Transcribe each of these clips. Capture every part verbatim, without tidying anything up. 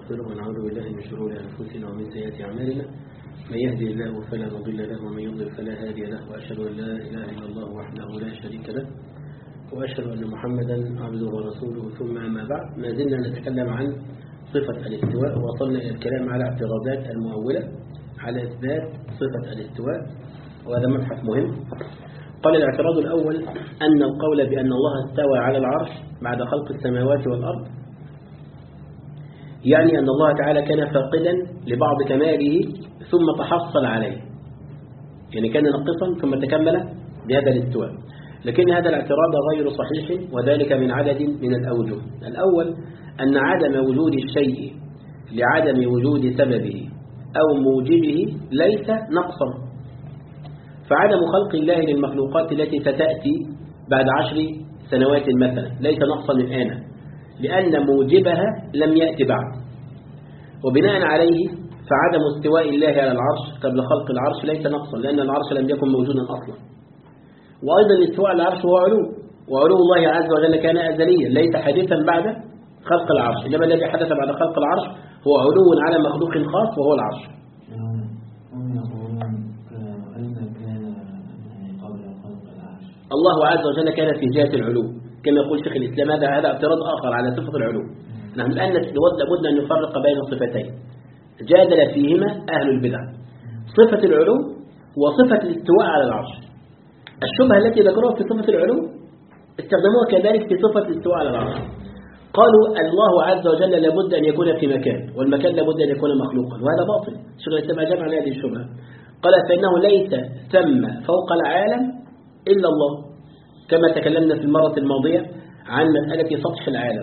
ونستغفره ونعوذ بالله من شرور أنفسنا ومن سيئات أعمالنا. من يهدي الله فلا مضل له ومن يضلل فلا هادي له، وأشهد أن لا إله إلا الله وحده لا شريك له، وأشهد أن محمدا عبده ورسوله. ثم أما بعد، ما زلنا نتكلم عن صفة الاستواء، ووصلنا إلى الكلام على اعتراضات المؤولة على إثبات صفة الاستواء، وهذا مبحث مهم. قال الاعتراض الأول أن القول بأن الله استوى على العرش بعد خلق السماوات والأرض يعني أن الله تعالى كان فاقدا لبعض كماله ثم تحصل عليه، يعني كان ناقصا ثم تكمل بهذا الاستواء. لكن هذا الاعتراض غير صحيح، وذلك من عدد من الأوجه. الأول أن عدم وجود الشيء لعدم وجود سببه أو موجبه ليس نقصا، فعدم خلق الله للمخلوقات التي ستأتي بعد عشر سنوات مثلا ليس نقصا الآن، لأن موجبها لم يأتي بعد. وبناء عليه فعدم استواء الله على العرش قبل خلق العرش ليس نقصا، لأن العرش لم يكن موجودا أصلا. وأيضا الاستواء على العرش هو علو، وعلو الله عز وجل كان أزليا ليس حديثا بعد خلق العرش، إنما الذي حدث بعد خلق العرش هو علو على مخلوق خاص وهو العرش. الله عز وجل كان في جهة العلو كما يقول شيخ الإسلام. هذا هذا اعتراض آخر على صفة العلو. نحن الآن لابد أن نفرق بين الصفتين جادل فيهما أهل البدع، صفة العلو وصفة الاستواء على العرش. الشبهة التي ذكروها في صفة العلو استخدموها كذلك في صفة الاستواء على العرش. قالوا الله عز وجل لابد أن يكون في مكان، والمكان لابد أن يكون مخلوقا، وهذا باطل. شيخ الإسلام أجاب عن هذه الشبهة، قال فإنه ليس ثم فوق العالم إلا الله، كما تكلمنا في المرة الماضية عن مسألة سطح العالم.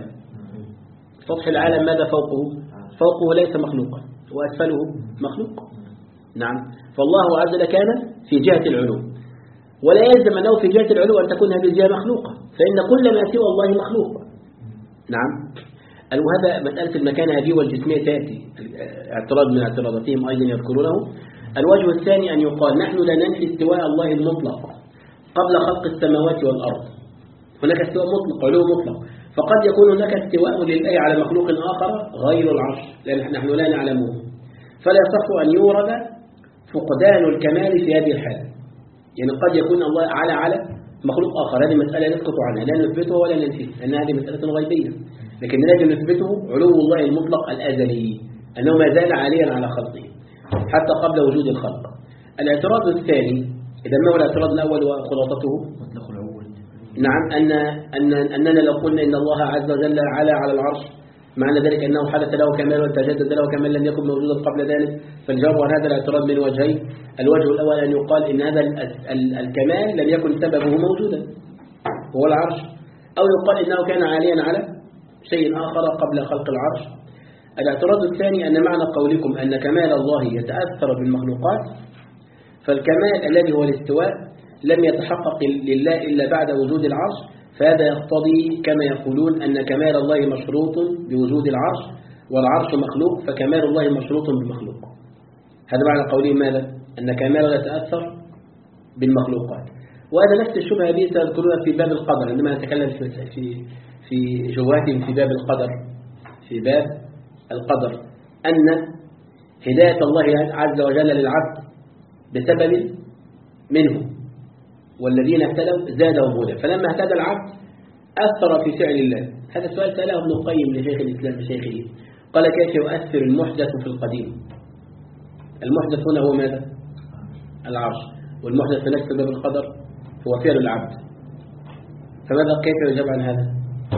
سطح العالم ماذا فوقه؟ فوقه ليس مخلوقا وأسفله مخلوق. نعم، فالله عز وجل كان في جهة العلو، ولا يلزم أنه في جهة العلو أن تكون هذه الجهة مخلوقة، فإن كل ما سوى الله مخلوق. نعم، وهذا مسألة المكان هذه والجسمية تأتي اعتراض من اعتراضاتهم أيضا يذكرونه. الوجه الثاني أن يقال نحن لا ننفي استواء الله المطلق قبل خلق السماوات والأرض، هناك استواء مطلق، علو مطلق، فقد يكون هناك استواء لله على مخلوق آخر غير العرش لأن نحن لا نعلمه، فلا يصح أن يورد فقدان الكمال في هذه الحالة. يعني قد يكون الله على على مخلوق آخر، هذه مسألة نسقط عنها، لا نثبته ولا ننفيه لأن هذه مسألة غيبية، لكن لازم نثبته علو الله المطلق الأزلي أنه ما زال عاليا على خلقه حتى قبل وجود الخلق. الاعتراض الثاني، إذا ما هو الاعتراض الأول وخلاصته؟ مطلق العلو. نعم، أن أن أننا لو قلنا إن الله عز وجل على على العرش معنى ذلك أنه حدث له كمال وتجدد له كمال لم يكن موجودا قبل ذلك. فالجواب عن هذا الاعتراض من وجهين. الوجه الأول أن يقال إن هذا الكمال لم يكن سببه موجودا هو العرش، أو يقال إنه كان عاليا على شيء آخر قبل خلق العرش. الاعتراض الثاني أن معنى قولكم أن كمال الله يتأثر بالمخلوقات، فالكمال الذي هو الاستواء لم يتحقق لله إلا بعد وجود العرش، فهذا يقتضي كما يقولون أن كمال الله مشروط بوجود العرش والعرش مخلوق، فكمال الله مشروط بالمخلوق. هذا معنى قولهم ماذا؟ أن كمال يتأثر بالمخلوقات. وهذا نفس الشبهة دي سأذكرها في باب القدر عندما نتكلم في في في جواتهم في باب القدر في باب القدر أن هداية الله عز وجل للعبد بسبب منه، والذين اهتدوا زادهم هدى، فلما اهتدى العبد أثر في فعل الله. هذا السؤال سأله ابن القيم لشيخ الإسلام لشيخه، قال كيف يؤثر المحدث في القديم؟ المحدث هنا هو ماذا؟ العرش، والمحدث في نفس باب القدر هو فعل العبد، فماذا كيف يجاب عن هذا؟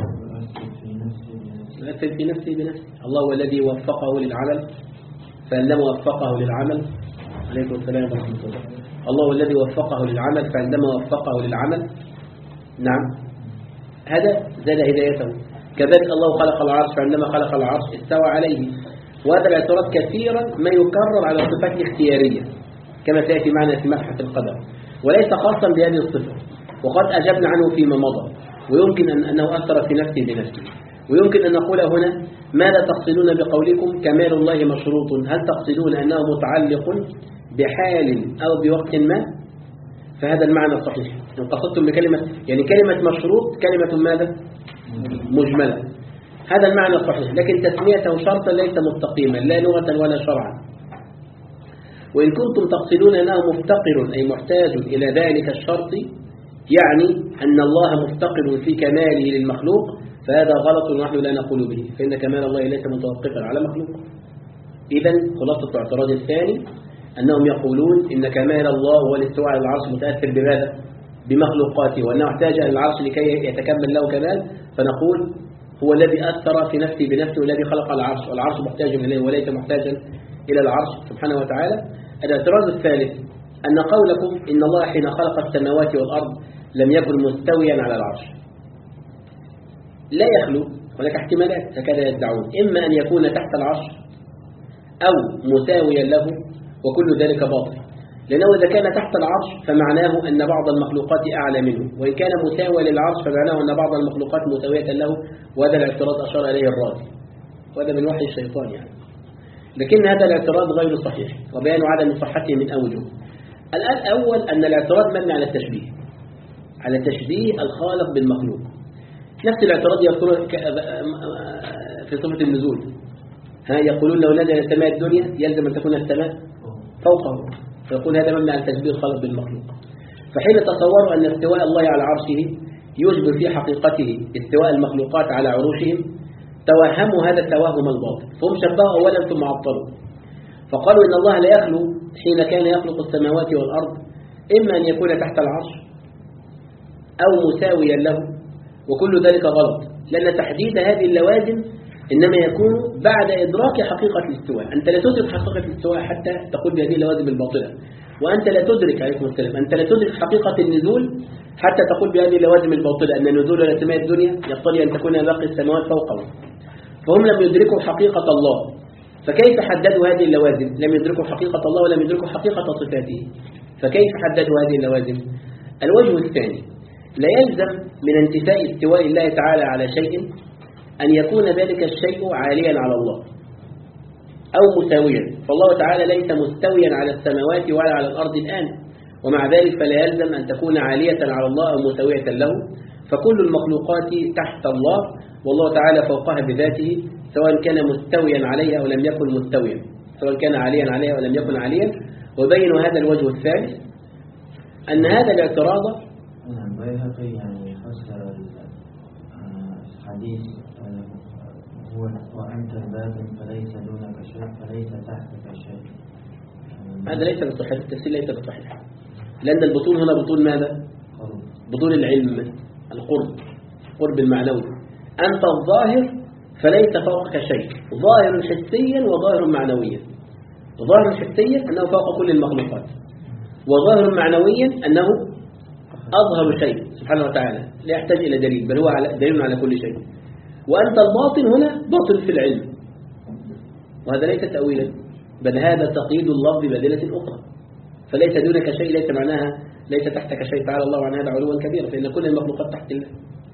يؤثر في نفسه بنفسه. الله هو الذي وفقه للعمل، فعندما وفقه للعمل عليكم السلام ورحمة الله الله الذي وفقه للعمل، فعندما وفقه للعمل نعم هذا زاد هدايته. كذلك الله خلق العرش، فعندما خلق العرش استوى عليه. وهذا الاعتراض كثيرا ما يكرر على الصفات الاختيارية كما سيأتي معنا في مبحث القدر، وليس خاصا بهذه الصفة، وقد أجبنا عنه فيما مضى. ويمكن أن أنه أثر في نفسه بنفسه. ويمكن أن نقول هنا ماذا تقصدون بقولكم كمال الله مشروط؟ هل تقصدون أنه متعلق بحال أو بوقت ما؟ فهذا المعنى الصحيح. إن قصدتم بكلمة يعني كلمة مشروط كلمة ماذا؟ مجملة. هذا المعنى الصحيح، لكن تسميته شرطا ليس مستقيما لا لغة ولا شرعا. وإن كنتم تقصدون أنه مفتقر أي محتاج إلى ذلك الشرط، يعني أن الله مفتقر في كماله للمخلوق، فهذا غلط ونحن لا نقول به، فإن كمال الله ليس متوقفا على مخلوق. إذن خلاصة الاعتراض الثاني أنهم يقولون إن كمال الله هو الاستواء على العرش متأثر بماذا؟ بمخلوقاته، وأنه احتاج إلى العرش لكي يتكمل له كمال، فنقول هو الذي أثر في نفسه بنفسه والذي خلق العرش، والعرش محتاج إليه وليس محتاجا إلى العرش سبحانه وتعالى. الاعتراض الثالث أن قولكم إن الله حين خلق السماوات والأرض لم يكن مستويا على العرش لا يخلو، هناك احتمالات هكذا يدعون، إما أن يكون تحت العرش أو مساويا له، وكل ذلك باطل، لأنه إذا كان تحت العرش فمعناه أن بعض المخلوقات أعلى منه، وإن كان مساويا للعرش فمعناه أن بعض المخلوقات مساوية له، وهذا الاعتراض أشار إليه الرازي، وهذا من وحي الشيطان يعني. لكن هذا الاعتراض غير صحيح، وبيان عدم صحته من أوجه. الآن أول أن الاعتراض مبني على التشبيه، على تشبيه الخالق بالمخلوق. نفس الاعتراض يذكره في صفة النزول، ها يقولون لو نزل السماء الدنيا يلزم أن تكون السماء فوقه، فيقول هذا مبني على تشبيه الخالق بالمخلوق. فحين تصوروا أن استواء الله على عرشه يشبه في حقيقته استواء المخلوقات على عروشهم، توهموا هذا التوهم الباطل، فهم شبهوا أولا ثم عطلوا، فقالوا إن الله لا يخلو حين كان يخلق السماوات والأرض، إما أن يكون تحت العرش أو مساويا له، وكل ذلك غلط، لأن تحديد هذه اللوازم إنما يكون بعد إدراك حقيقة الاستواء. أنت لا تدرك حقيقة الاستواء حتى تقول بهذه اللوازم الباطلة، وأنت لا تدرك عليكم السلام أنت لا تدرك حقيقة النزول حتى تقول بهذه اللوازم الباطلة أن النزول إلى سماء الدنيا يقتضي أن تكون باقي السماوات فوقه. فهم لم يدركوا حقيقة الله، فكيف حددوا هذه اللوازم؟ لم يدركوا حقيقة الله ولم يدركوا حقيقة صفاته، فكيف حددوا هذه اللوازم؟ الوجه الثاني، لا يلزم من انتفاء استواء الله تعالى على شيء أن يكون ذلك الشيء عاليا على الله أو مساويا، فالله تعالى ليس مستويا على السماوات ولا على الأرض الآن، ومع ذلك فلا يلزم أن تكون عالية على الله أو مساوية له، فكل المخلوقات تحت الله والله تعالى فوقها بذاته، سواء كان مستويا عليها أو لم يكن مستويا، سواء كان عاليا عليها أو لم يكن عاليا. وبين هذا الوجه الثالث أن هذا الاعتراض البيهقي يعني فسر الحديث هو وأنت الباطن فليس دونك شيء فليس تحتك شيء. هذا ليس بصحيح، التفسير ليس بصحيح، لأن البطون هنا بطون ماذا؟ بطون العلم، القرب، قرب المعنوي. أنت الظاهر فليس فوقك شيء، ظاهر حسيا وظاهر معنويا. ظاهر حسيا أنه فوق كل المخلوقات، وظاهر معنويا أنه أظهر شيء سبحانه وتعالى لا يحتاج إلى دليل، بل هو دليل على كل شيء. وأنت الباطن هنا باطن في العلم، وهذا ليس تأويلا، بل هذا تقييد اللفظ بأدلة أخرى. فليس دونك شيء ليس معناها ليس تحتك شيء، تعالى الله عن هذا علوا كبيرا، فإن كل المخلوقات تحت الله.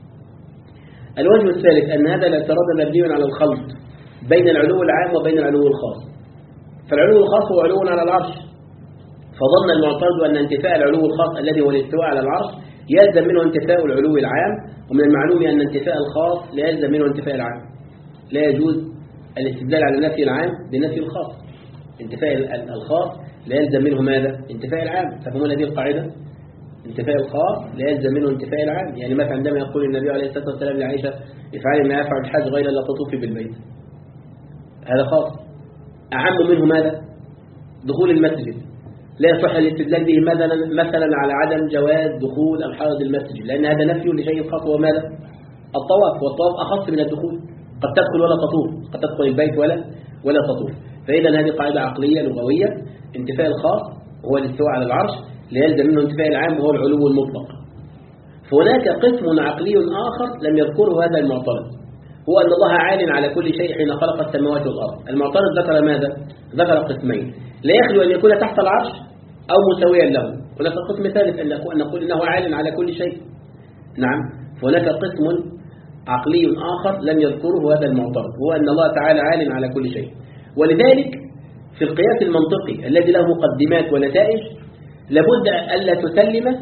الوجه الثالث أن هذا الاعتراض مبني على الخلط بين العلو العام وبين العلو الخاص. فالعلو الخاص هو علو على العرش، فظن المعترض أن انتفاء العلو الخاص الذي هو الاستواء على العرش يلزم منه انتفاء العلو العام، ومن المعلوم أن انتفاء الخاص لا يلزم منه انتفاء العام. لا يجوز الاستدلال على نفي العام بنفي الخاص، انتفاء الخاص لا يلزم منه ماذا؟ انتفاء العام. فهمون هذه القاعدة؟ انتفاء الخاص لا يلزم منه انتفاء العام. يعني مثلا عندما يقول النبي عليه الصلاة والسلام لعائشة افعلي ما يفعل الحاج غير لا تطوفي بالبيت، هذا خاص. أعم منه ماذا؟ دخول المسجد، لا يصح الاستدلال به مثلا مثلا على عدم جواز دخول الحائض المسجد، لأن هذا نفي لشيء خاص هو ماذا؟ الطواف، والطواف أخص من الدخول، قد تدخل ولا تطوف، قد تدخل البيت ولا ولا تطوف. فإذا هذه قاعدة عقلية لغوية، انتفاء الخاص هو الاستواء على العرش، لا يلزم منه انتفاء العام وهو العلو المطلق. فهناك قسم عقلي آخر لم يذكره هذا المعترض، هو أن الله عال على كل شيء حين خلق السماوات والأرض. المعترض ذكر ماذا؟ ذكر قسمين، لا يخلو أن يكون تحت العرش أو مساويا له. هناك قسم ثالث أن نقول إنه عال على كل شيء. نعم، فهناك قسم عقلي آخر لم يذكره هذا المعترض، هو أن الله تعالى عال على كل شيء. ولذلك في القياس المنطقي الذي له مقدمات ونتائج لابد ألا تسلم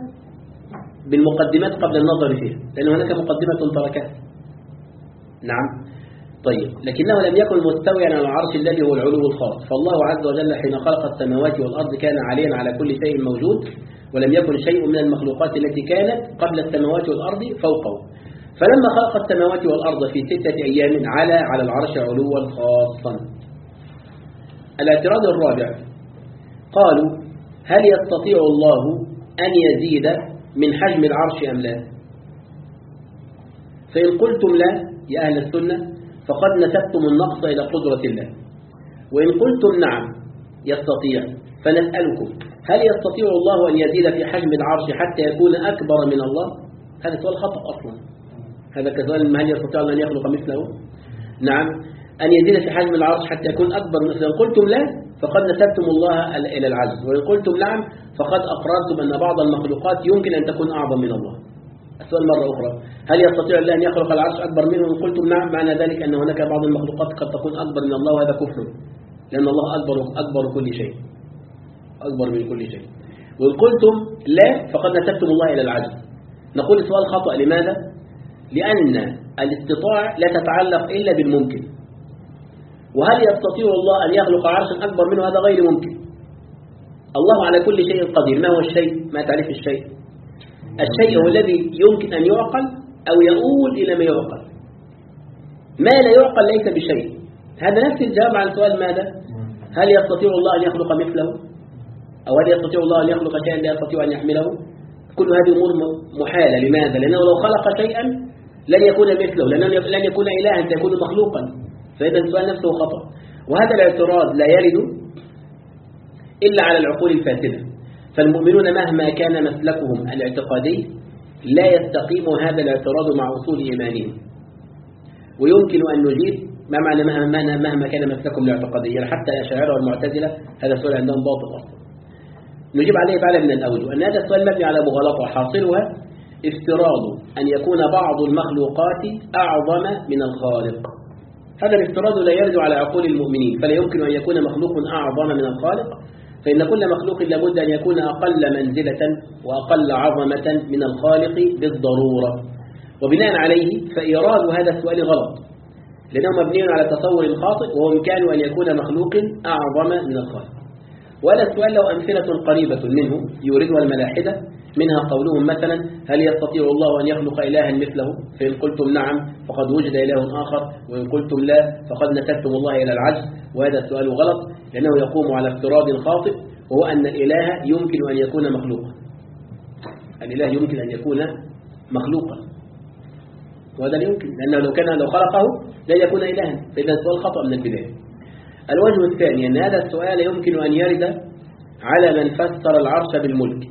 بالمقدمات قبل النظر فيها، لأن هناك مقدمة تركها. نعم، طيب لكنه لم يكن مستويا على العرش الذي هو العلو الخاص، فالله عز وجل حين خلق السماوات والأرض كان عاليا على كل شيء موجود، ولم يكن شيء من المخلوقات التي كانت قبل السماوات والأرض فوقه. فلما خلق السماوات والأرض في ستة أيام على على العرش علوا خاصا. الاعتراض الرابع، قالوا هل يستطيع الله أن يزيد من حجم العرش أم لا؟ فإن قلتم لا يا أهل السنة فقد نسبتم النقص إلى قدرة الله، وإن قلتم نعم يستطيع فنسألكم هل يستطيع الله أن يزيد في حجم العرش حتى يكون أكبر من الله؟ هذا سؤال خطأ أصلا. هذا كسؤال هل يستطيع أن يخلق مثله؟ نعم، أن يزيد في حجم العرش حتى يكون أكبر من الله. إن قلتم لا فقد نسبتم الله إلى العجز، وإن قلتم نعم فقد أقررتم أن بعض المخلوقات يمكن أن تكون أعظم من الله. السؤال مرة أخرى، هل يستطيع الله أن يخلق العرش أكبر منه؟ وإن قلتم نعم معنى ذلك أن هناك بعض المخلوقات قد تكون أكبر من الله، وهذا كفر، لأن الله أكبر أكبر كل شيء، أكبر من كل شيء. وإن قلتم لا فقد نسبتم الله إلى العجز. نقول السؤال خطأ. لماذا؟ لأن الاستطاعة لا تتعلق إلا بالممكن، وهل يستطيع الله أن يخلق عرشا أكبر منه؟ هذا غير ممكن. الله على كل شيء قدير. ما هو الشيء؟ ما تعرف الشيء؟ الشيء هو الذي يمكن أن يعقل أو يؤول إلى ما يعقل. ما لا يعقل ليس بشيء. هذا نفس الجواب عن سؤال ماذا؟ هل يستطيع الله أن يخلق مثله؟ أو هل يستطيع الله أن يخلق شيئا لا يستطيع أن يحمله؟ كل هذه أمور محالة. لماذا؟ لأنه لو خلق شيئا لن يكون مثله، لأنه لن يكون إلها، سيكون مخلوقا. فإذا السؤال نفسه خطأ. وهذا الاعتراض لا يرد إلا على العقول الفاسدة. فالمؤمنون مهما كان مسلكهم الاعتقادي لا يستقيم هذا الاعتراض مع أصول إيمانهم. ويمكن أن نجيب ما معنى مهما, مهما كان مسلكهم الاعتقادي، يعني حتى الأشاعرة والمعتزلة هذا السؤال عندهم باطل أصلا. نجيب عليه بعد من الأوجه أن هذا السؤال مبني على مغالطة حاصلها افتراض أن يكون بعض المخلوقات أعظم من الخالق. هذا الافتراض لا يرد على عقول المؤمنين، فلا يمكن أن يكون مخلوق أعظم من الخالق، فإن كل مخلوق لابد أن يكون أقل منزلة وأقل عظمة من الخالق بالضرورة. وبناء عليه فإيراد هذا السؤال غلط، لأنه مبني على تصور خاطئ، وهو إمكان أن يكون مخلوق أعظم من الخالق. وهذا السؤال له أمثلة قريبة منه يوردها الملاحدة، منها قولهم مثلا هل يستطيع الله أن يخلق إلها مثله؟ فإن قلتم نعم فقد وجد إله آخر، وإن قلتم لا فقد نسبتم الله إلى العجز. وهذا السؤال غلط، لأنه يقوم على افتراض خاطئ، وهو أن الإله يمكن أن يكون مخلوقا. الإله يمكن أن يكون مخلوقا، وهذا لا يمكن، لأنه لو كان لو خلقه لا يكون إلها. فإذا السؤال خطأ من البداية. الوجه الثاني أن هذا السؤال يمكن أن يرد على من فسر العرش بالملك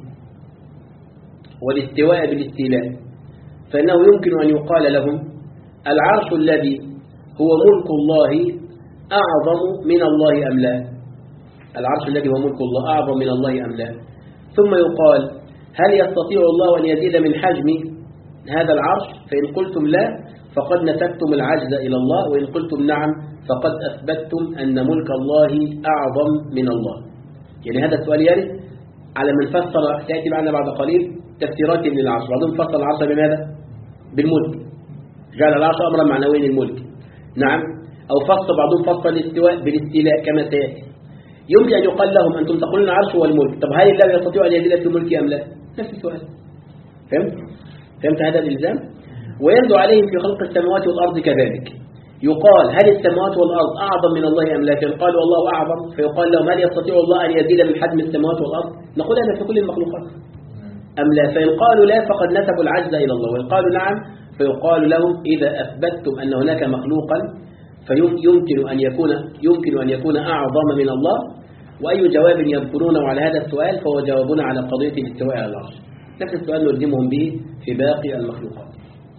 والاستواء بالاستيلاء، فإنه يمكن أن يقال لهم العرش الذي هو ملك الله أعظم من الله أم لا؟ العرش الذي هو ملك الله أعظم من الله أم لا؟ ثم يقال هل يستطيع الله أن يزيد من حجم هذا العرش؟ فإن قلتم لا فقد نسبتم العجز إلى الله، وإن قلتم نعم فقد أثبتم أن ملك الله أعظم من الله. يعني هذا السؤال يرد على من فسر، سيأتي معنا بعد قليل تفسيرات من العرش. بعضهم فسر العرش بماذا؟ بالملك، جعل العرش أمرا معنويا للملك. نعم. أو فسر بعضهم فسر الاستواء بالاستيلاء كما سيأتي. يمكن أن يقال لهم أنتم تقولون العرش هو الملك، طب هل الله يستطيع أن يزيد في الملك أم لا؟ نفس السؤال. فهمت؟ فهمت هذا الإلزام؟ ويرد عليهم في خلق السماوات والأرض كذلك. يقال هل السماوات والأرض أعظم من الله أم لا؟ فيقالوا الله أعظم، فيقال لهم هل يستطيع الله أن يزيد من حجم السماوات والأرض؟ نقول هذا في كل المخلوقات أم لا؟ فإن قالوا لا فقد نسبوا العجز إلى الله، وإن قالوا نعم فيقال لهم إذا أثبتتم أن هناك مخلوقا فيمكن أن يكون يمكن أن يكون أعظم من الله. وأي جواب يذكرونه على هذا السؤال فهو جوابنا على قضية الاستواء على العرش. نفس السؤال نلزمهم به في باقي المخلوقات.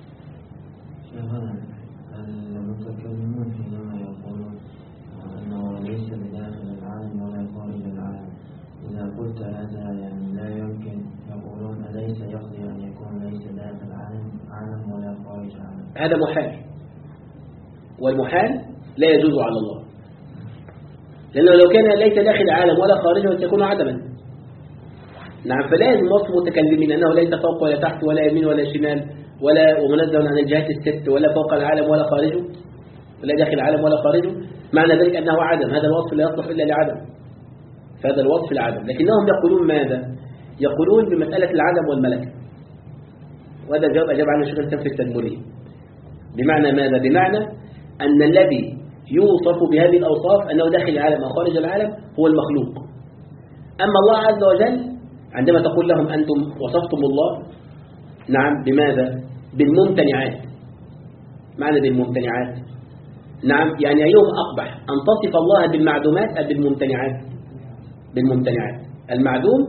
المتكلمون حينما يقولون أنه ليس بداخل العالم ولا خارج العالم، إذا قلت هذا يعني لا يمكن، يقولون أليس يقضي أن يكون ليس داخل العالم عالم ولا خارج عالم؟ هذا محال، والمحال لا يجوز على الله، لأنه لو كان ليس داخل العالم ولا خارجه سيكون عدما. نعم. فلازم وصف متكلمين أنه ليس فوق ولا تحت ولا يمين ولا شمال ولا ومنزه عن الجهات الست ولا فوق العالم ولا خارجه، لا داخل العالم ولا خارجه، معنى ذلك أنه عدم، هذا الوصف لا يصلح إلا لعدم، فهذا الوصف العدم. لكنهم يقولون ماذا؟ يقولون بمسألة العدم والملكة، وهذا الجواب أجاب عنه الشيخ الإسلام في التدمرية. بمعنى ماذا؟ بمعنى أن الذي يوصف بهذه الأوصاف أنه داخل العالم أو خارج العالم هو المخلوق. أما الله عز وجل عندما تقول لهم أنتم وصفتم الله نعم بماذا؟ بالممتنعات. معنى بالممتنعات نعم يعني أيهم أقبح، أن تصف الله بالمعدومات أو بالممتنعات؟ بالممتنعات. المعدوم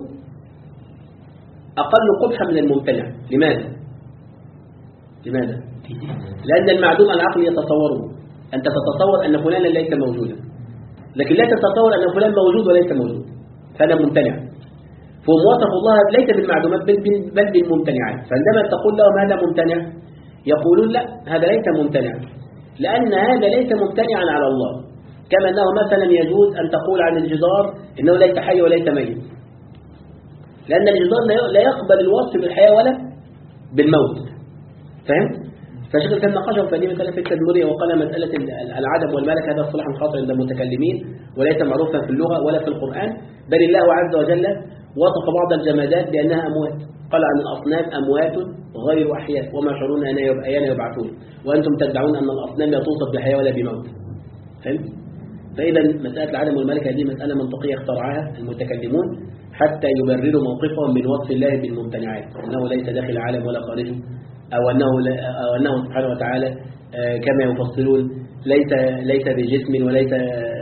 أقل قبحا من الممتنع. لماذا؟ لماذا؟ لأن المعدوم العقل يتصوره، أنت تتصور أن فلانا ليس موجودا، لكن لا تتصور أن فلان موجود وليس موجود، فهذا ممتنع. فموصف الله ليس بالمعدومات بل بالممتنعات. فعندما تقول لهم هذا ممتنع يقولون لا هذا ليس ممتنع، لأن هذا ليس ممتنعا على الله. كما أنه مثلا يجوز أن تقول عن الجدار إنه ليس حي وليس ميت، لأن الجدار لا يقبل الوصف بالحياة ولا بالموت. فهمت؟ فشيخ كان ناقشه في مسألة في التدمرية وقال مسألة العدم والملك هذا اصطلاح خاطئ عند المتكلمين وليس معروفا في اللغة ولا في القرآن، بل الله عز وجل وصف بعض الجمادات بأنها أموات، قال عن الأصنام أموات غير أحياء وما يشعرون أين يبعثون، وأنتم تدعون أن الأصنام لا توصف بحياة ولا بموت. فهمت؟ فإذا مسألة العدم والملك هذه مسألة منطقية اخترعها المتكلمون حتى يبرروا موقفهم من وصف الله بالممتنعات، أنه ليس داخل العالم ولا خارجه، أو أنه, أو أنه سبحانه وتعالى كما يفصلون ليس ليس بجسم وليس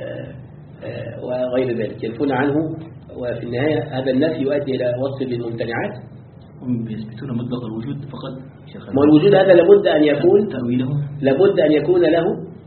وغير ذلك، ينفون عنه. وفي النهاية هذا النفي يؤدي إلى وصف بالممتنعات. هم بيثبتون مطلق الوجود فقط. ما الوجود هذا لابد أن يكون تأويله لابد أن يكون له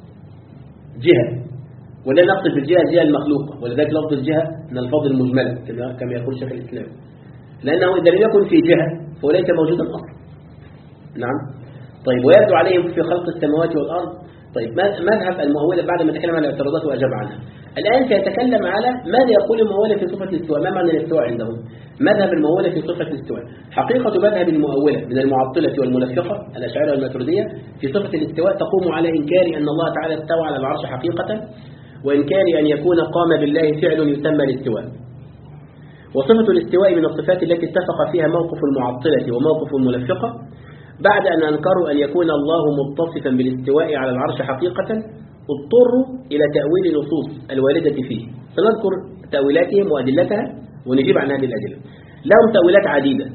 جهة، ولا نقصد بالجهة الجهة المخلوقة، ولذلك لفظ الجهة من الفاظ المجملة كما يقول شيخ الإسلام، لأنه إذا لم يكن في جهة فهو ليس موجودا أصلا. نعم. طيب ويبدو عليهم في خلق السماوات والأرض. طيب مذهب المؤولة بعد ما تكلم عن الاعتراضات وأجاب عنها، الآن سيتكلم على ماذا يقول المؤولة في صفة الاستواء، ما معنى الاستواء عندهم، مذهب المؤولة في صفة الاستواء. حقيقة مذهب المؤولة من المعطلة والمنفقة الأشاعرة والماتريدية في صفة الاستواء تقوم على إنكار أن الله تعالى استوى على العرش حقيقة، وإنكار أن يكون قام بالله فعل يسمى الاستواء. وصفة الاستواء من الصفات التي اتفق فيها موقف المعطلة وموقف المنفقة بعد أن أنكروا أن يكون الله متصفا بالاستواء على العرش حقيقة، اضطروا إلى تأويل النصوص الواردة فيه. سنذكر تأويلاتهم وأدلتها ونجيب عن هذه الأدلة. لهم تأويلات عديدة.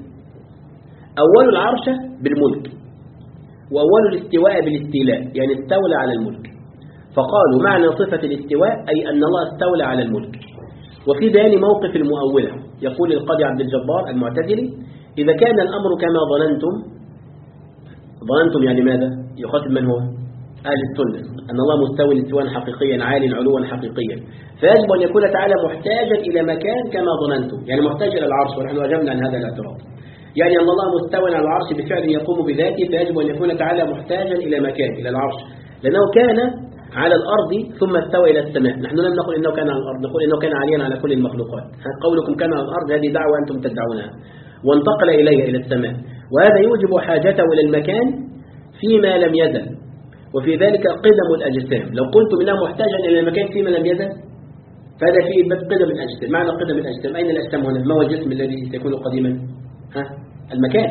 أول العرش بالملك، وأول الاستواء بالاستيلاء، يعني استولى على الملك. فقالوا معنى صفة الاستواء أي أن الله استولى على الملك. وفي بيان موقف المؤولة يقول القاضي عبد الجبار المعتزلي: إذا كان الأمر كما ظننتم، ظننتم يعني ماذا؟ يخاطب من هو؟ أهل السنة، أن الله مستوى استواء حقيقيا عال علوا حقيقيا، فيجب أن يكون تعالى محتاجا إلى مكان كما ظننتم، يعني محتاج إلى العرش، ونحن أجبنا عن هذا الاعتراض. يعني أن الله مستوى على العرش بفعل يقوم بذاته، فيجب أن يكون تعالى محتاجا إلى مكان، إلى العرش، لأنه كان على الأرض ثم استوى إلى السماء. نحن لم نقل إنه كان على الأرض، نقول إنه كان عاليا على كل المخلوقات. قولكم كان على الأرض هذه دعوة أنتم تدعونها، وانتقل إليها إلى السماء، وهذا يوجب حاجته إلى المكان فيما لم يزل، وفي ذلك قدم الأجسام. لو قلت إنه محتاجا إلى المكان فيما لم يزل فهذا فيه قدم الأجسام. معنى قدم الأجسام، أين الأجسام هنا؟ ما هو الجسم الذي سيكون قديما؟ ها؟ المكان.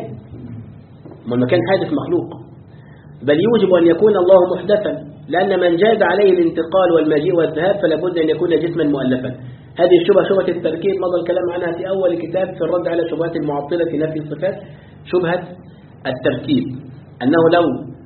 ما المكان حادث مخلوق، بل يوجب أن يكون الله محدثا، لأن من جاز عليه الانتقال والمجيء والذهاب فلا بد أن يكون جسما مؤلفا. هذه الشبهة شبهة التركيب مضى الكلام عنها في أول كتاب في الرد على شبهات المعطلة في نفي الصفات، شبهة التركيب، أنه لو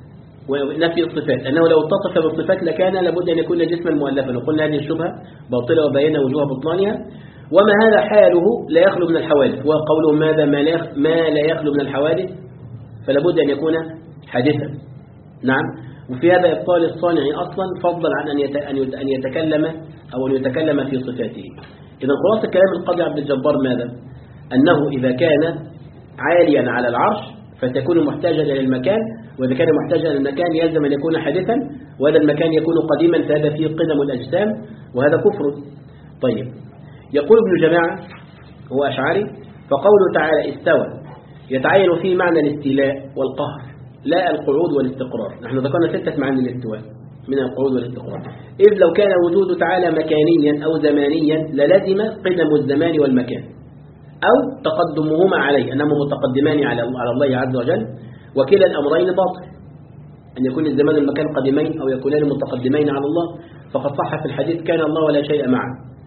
ونفي الصفات أنه لو اتصف بالصفات لكان لابد أن يكون جسما مؤلفا، وقلنا هذه الشبهة باطلة وبينا وجوه بطلانها. وما هذا حاله لا يخلو من الحوادث، وقوله ماذا ما لا يخلو من الحوادث فلا بد أن يكون حادثا. نعم. وفي هذا إبطال الصانع أصلا فضلا عن أن يتكلم أو أن يتكلم في صفاته. إذا خلاصة كلام القاضي عبد الجبار ماذا؟ أنه إذا كان عاليا على العرش فتكون محتاجا إلى المكان، وإذا كان محتاجا إلى المكان يلزم أن يكون حادثا، وهذا المكان يكون قديما، فهذا فيه قدم الأجسام وهذا كفر. طيب، يقول ابن جماعة هو أشعري: فقوله تعالى استوى يتعين فيه معنى الاستيلاء والقهر لا القعود والاستقرار. نحن ذكرنا ستة معاني الاستواء، من القعود والاستقرار. إذ لو كان وجود تعالى مكانيا أو زمانيا للزم قدم الزمان والمكان أو تقدمهما عليه، أنهما متقدمان على الله عز وجل، وكلا الأمرين باطل، أن يكون الزمان والمكان قديمين أو يكونان متقدمين على الله. فقد صح في الحديث كان الله ولا شيء معه،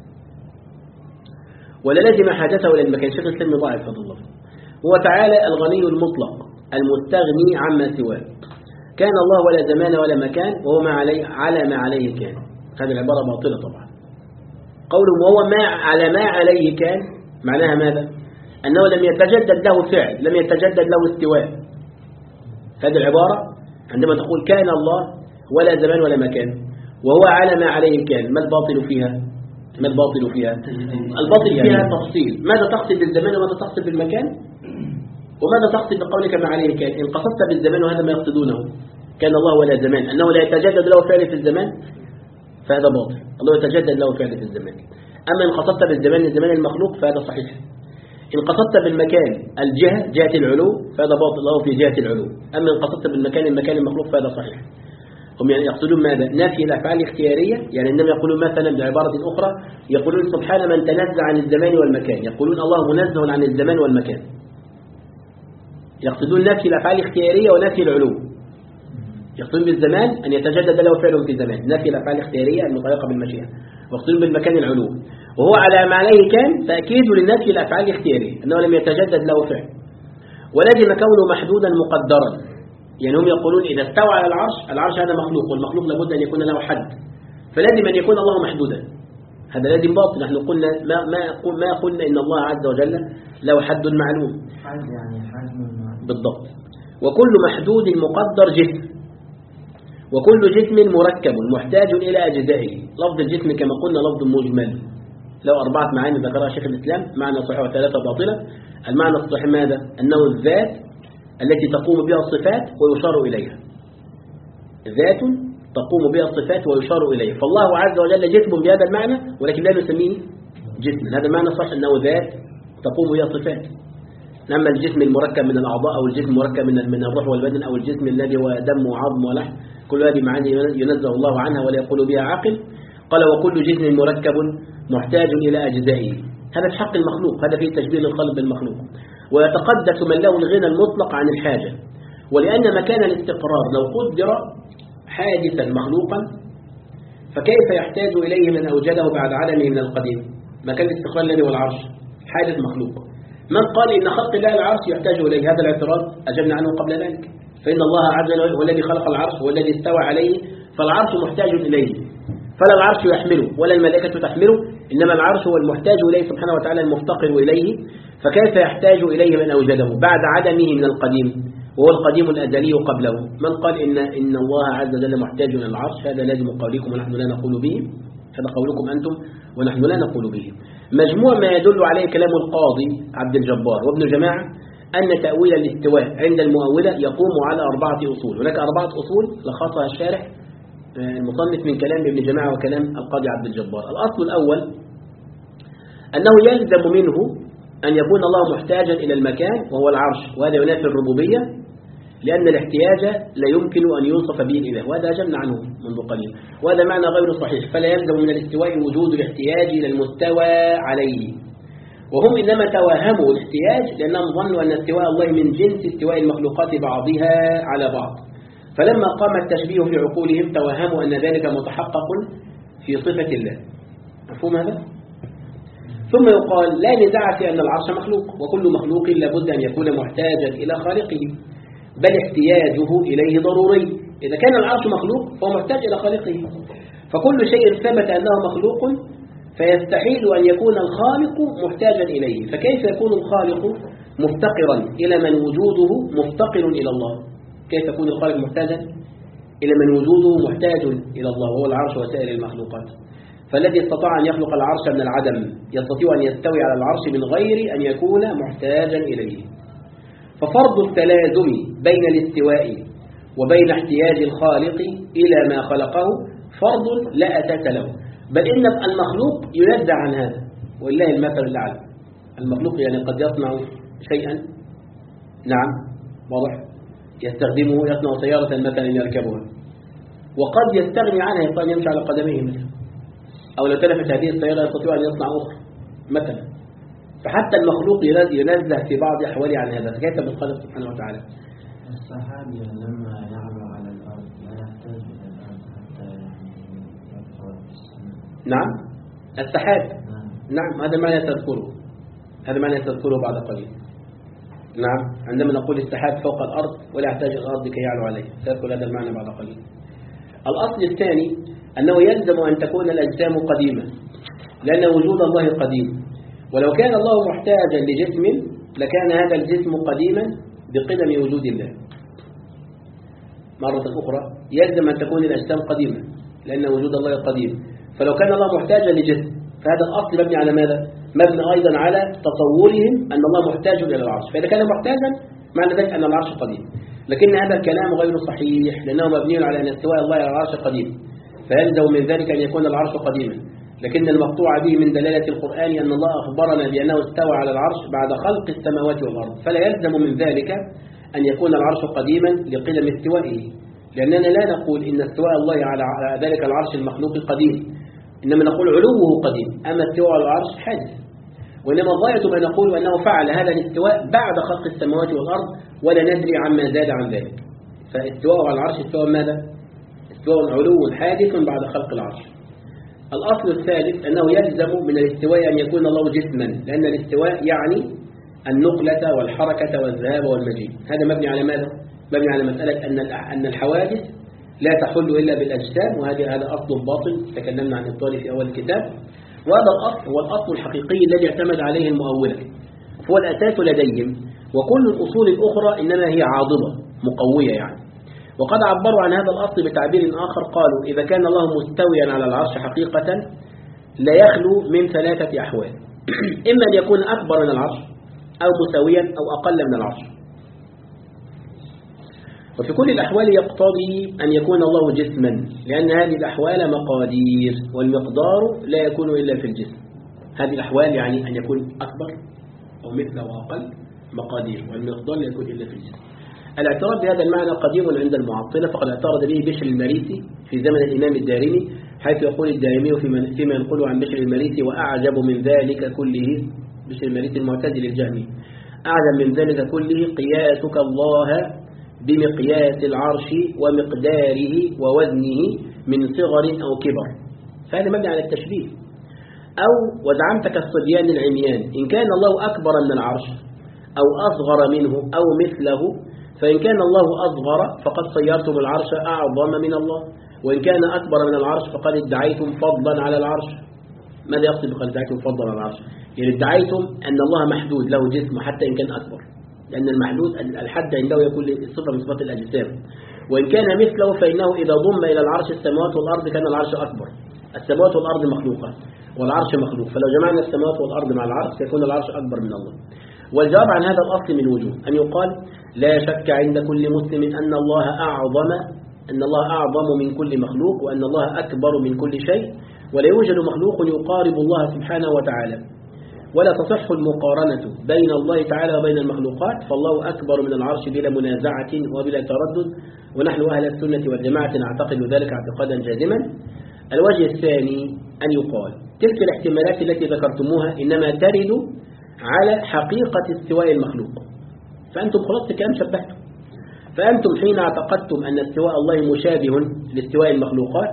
ولا لزم حاجته إلى المكان. شيخ الإسلام ضاعف فضل الله. هو تعالى الغني المطلق المستغني عما سواه، كان الله ولا زمان ولا مكان، وهو ما عليه على ما عليه كان. هذه العبارة باطلة طبعا. قوله وهو ما على ما عليه كان معناها ماذا؟ أنه لم يتجدد له فعل، لم يتجدد له استواء. هذه العبارة عندما تقول كان الله ولا زمان ولا مكان وهو على ما عليه كان، ما الباطل فيها؟ ما الباطل فيها؟ الباطل فيها تفصيل. ماذا تقصد بالزمان وماذا تقصد بالمكان؟ وماذا تقصد بقولك ما عليه كان؟ إن قصدت بالزمان وهذا ما يقصدونه كان الله ولا زمان أنه لا يتجدد له فعل في الزمان فهذا باطل، الله يتجدد له فعل في الزمان. أما إن قصدت بالزمان الزمان المخلوق فهذا صحيح. إن قصدت بالمكان الجهة جهة العلو فهذا باطل، الله في جهة العلو. أما إن قصدت بالمكان المكان المخلوق فهذا صحيح. هم يعني يقصدون ماذا؟ نفي الأفعال الاختيارية، يعني إنما يقولون مثلا بعبارة أخرى يقولون سبحان من تنزه عن الزمان والمكان، يقولون الله منزه عن الزمان والمكان. يقصدون نفي الأفعال الاختيارية ونفي العلو. يقصدون بالزمان أن يتجدد له فعله في زمان، نفي الأفعال الاختيارية المتعلقة بالمشيئة. ويقصدون بالمكان العلو، وهو على ما عليه كان تأكيد لنفي الأفعال الاختيارية أنه لم يتجدد له فعل. ولازم كونه محدودا مقدرا، يعني هم يقولون إذا استوى على العرش، العرش هذا مخلوق، والمخلوق لابد أن يكون له حد، فلازم أن يكون الله محدودا. هذا لازم باطل. نحن قلنا ما ما ما قلنا إن الله عز وجل له حد معلوم. حد يعني حجم بالضبط. وكل محدود مقدر جسم، وكل جسم مركب محتاج إلى أجزائه. لفظ الجسم كما قلنا لفظ مجمل، لو أربعة معاني ذكرها شيخ الإسلام، معنى صحيح وثلاثة باطلة. المعنى الصحيح ماذا؟ أنه الذات التي تقوم بها الصفات ويشار إليها، ذات تقوم بها الصفات ويشار إليها. فالله عز وجل جسم بهذا المعنى، ولكن لا نسميه جسما. هذا المعنى صح، أنه ذات تقوم بها الصفات. أما الجسم المركب من الأعضاء أو الجسم المركب من من الروح والبدن أو الجسم الذي هو دم وعظم ولحم، كل هذه معاني ينزه الله عنها ولا يقول بها عاقل. قال وكل جسم مركب محتاج إلى أجزائه. هذا في حق المخلوق، هذا فيه تشبيه للخلق بالمخلوق. ويتقدس من له الغنى المطلق عن الحاجة. ولأن مكان الاستقرار لو قدر حادثا مخلوقا فكيف يحتاج إليه من أوجده بعد عدمه من القديم؟ مكان الاستقرار الذي هو العرش حادث مخلوق. من قال إن خلق الله العرش يحتاج إليه؟ هذا الاعتراض أجبنا عنه قبل ذلك. فإن الله عز وجل هو الذي خلق العرش، هو الذي استوى عليه، فالعرش محتاج إليه، فلا العرش يحمله ولا الملائكة تحمله، إنما العرش هو المحتاج إليه سبحانه وتعالى المفتقر إليه. فكيف يحتاج إليه من أوجده بعد عدمه من القديم، وهو القديم الأزلي قبله؟ من قال إن إن الله عز وجل محتاج إلى العرش؟ هذا لازم قولكم ونحن لا نقول به، هذا قولكم أنتم ونحن لا نقول به. مجموع ما يدل عليه كلام القاضي عبد الجبار وابن جماعة أن تأويل الاستواء عند المؤولة يقوم على أربعة أصول. هناك أربعة أصول لخصها الشارح المصنف من كلام ابن جماعة وكلام القاضي عبد الجبار. الأصل الأول أنه يلزم منه أن يكون الله محتاجا إلى المكان وهو العرش، وهذا ينافي الربوبية، لأن الاحتياج لا يمكن أن يوصف به الإله، وهذا أجبنا عنه منذ قليل، وهذا معنى غير صحيح. فلا يلزم من الاستواء وجود الاحتياج إلى المستوى عليه. وهم إنما توهموا الاحتياج لأنهم ظنوا أن استواء الله من جنس استواء المخلوقات بعضها على بعض، فلما قام التشبيه في عقولهم توهموا أن ذلك متحقق في صفة الله. مفهوم هذا؟ ثم يقال لا نزاع في أن العرش مخلوق، وكل مخلوق لابد أن يكون محتاجا إلى خالقه، بل احتياجه إليه ضروري. إذا كان العرش مخلوق فهو محتاج إلى خالقه، فكل شيء ثبت أنه مخلوق فيستحيل أن يكون الخالق محتاجا إليه. فكيف يكون الخالق مفتقرا إلى من وجوده مفتقر إلى الله؟ كيف يكون الخالق محتاجا إلى من وجوده محتاج إلى الله وهو العرش وسائر المخلوقات؟ فالذي استطاع أن يخلق العرش من العدم يستطيع أن يستوي على العرش من غير أن يكون محتاجا إليه. ففرض التلازم بين الاستواء وبين احتياج الخالق إلى ما خلقه فرض لا أساس له، بل إن المخلوق ينزع عن هذا، والله المثل الأعلى. المخلوق يعني قد يصنع شيئا، نعم واضح، يستخدمه، يصنع سيارة مثلا يركبها، وقد يستغني عنها، يستطيع أن يمشي على قدميه مثلا، أو لو تلفت هذه السيارة يستطيع أن يصنع أخرى مثلا. فحتى المخلوق ينزه في بعض أحواله عن هذا، فكيف بالخالق سبحانه وتعالى؟ الصحابي لما يعلو على الأرض لا يحتاج إلى الأرض حتى يبقى في السماء. نعم السحاب. نعم. نعم هذا ما يتذكره، هذا ما يتذكره بعد قليل. نعم عندما نقول السحاب فوق الأرض ولا يحتاج إلى الأرض كي يعلو عليه، سيذكر هذا المعنى بعد قليل. الأصل الثاني أنه يلزم أن تكون الأجسام قديمة، لأن وجود الله قديم، ولو كان الله محتاجا لجسم لكان هذا الجسم قديما بقدم وجود الله. مرة أخرى يلزم أن تكون الأجسام قديمة لأن وجود الله قديم، فلو كان الله محتاجا لجسم فهذا الأصل مبني على ماذا؟ مبني أيضا على تصورهم أن الله محتاج إلى العرش، فإذا كان محتاجا معنى ذلك أن العرش قديم. لكن هذا الكلام غير صحيح، لأنه مبني على أن استواء الله على العرش قديم، فيلزم من ذلك أن يكون العرش قديما. لكن المقطوع به من دلالة القرآن أن الله أخبرنا بأنه استوى على العرش بعد خلق السماوات والأرض، فلا يلزم من ذلك أن يكون العرش قديما لقدم استوائه، لأننا لا نقول إن استواء الله على ذلك العرش المخلوق قديم، إنما نقول علوه قديم، أما استواء على العرش حادث. وإنما الغاية ما نقول أنه فعل هذا الاستواء بعد خلق السماوات والأرض ولا ندري عما زاد عن ذلك. فاستواء على العرش استواء ماذا؟ استواء علو حادث بعد خلق العرش. الأصل الثالث أنه يلزم من الاستواء أن يكون الله جسما، لأن الاستواء يعني النقلة والحركة والذهاب والمجيء. هذا مبني على ماذا؟ مبني على مسألة أن أن الحوادث لا تحل إلا بالأجسام، وهذا هذا أصل باطل تكلمنا عن الطالب في أول الكتاب، وهذا الأصل هو الأصل الحقيقي الذي اعتمد عليه المؤولة، هو الأساس لديهم، وكل الأصول الأخرى إنما هي عاضدة مقوية يعني. وقد عبروا عن هذا الأصل بتعبير آخر، قالوا إذا كان الله مستويا على العرش حقيقة لا يخلو من ثلاثة أحوال، إما أن يكون أكبر من العرش أو مساويا أو أقل من العرش، وفي كل الأحوال يقتضي أن يكون الله جسما، لأن هذه الأحوال مقادير، والمقدار لا يكون إلا في الجسم. هذه الأحوال يعني أن يكون أكبر أو مثل أو أقل مقادير، والمقدار لا يكون إلا في الجسم. الاعتراض بهذا المعنى قديم عند المعطلة، فقد اعترض به بشر المريسي في زمن الإمام الدارمي، حيث يقول الدارمي فيما ينقله عن بشر المريسي: وأعجب من ذلك كله، بشر المريسي المعتزلي الجهمي، أعجب من ذلك كله قياسك الله بمقياس العرش ومقداره ووزنه من صغر أو كبر. فهذا مبني على التشبيه. أو وزعمت كالصبيان العميان، إن كان الله أكبر من العرش أو أصغر منه أو مثله، فإن كان الله أصغر فقد صيرتم العرش أعظم من الله، وإن كان أكبر من العرش فقد ادعيتم فضلا على العرش. ماذا يقصد بقد ادعيتم فضلا على العرش؟ يعني ادعيتم أن الله محدود له جسم حتى إن كان أكبر، لأن المحدود الحد عنده يكون صفة من صفات الأجسام. وإن كان مثله فإنه إذا ضم إلى العرش السماوات والأرض كان العرش أكبر. السماوات والأرض مخلوقة والعرش مخلوق، فلو جمعنا السماوات والأرض مع العرش سيكون العرش أكبر من الله. والجواب عن هذا الأصل من وجوه: أن يقال لا شك عند كل مسلم أن الله أعظم أن الله أعظم من كل مخلوق، وأن الله أكبر من كل شيء، ولا يوجد مخلوق يقارب الله سبحانه وتعالى، ولا تصح المقارنة بين الله تعالى وبين المخلوقات، فالله أكبر من العرش بلا منازعة وبلا تردد، ونحن أهل السنة والجماعة نعتقد ذلك اعتقادا جازما. الوجه الثاني أن يقال تلك الاحتمالات التي ذكرتموها إنما ترد على حقيقة استواء المخلوق، فأنتم خلاص كلام شبهتم. فأنتم حين اعتقدتم أن استواء الله مشابه لاستواء المخلوقات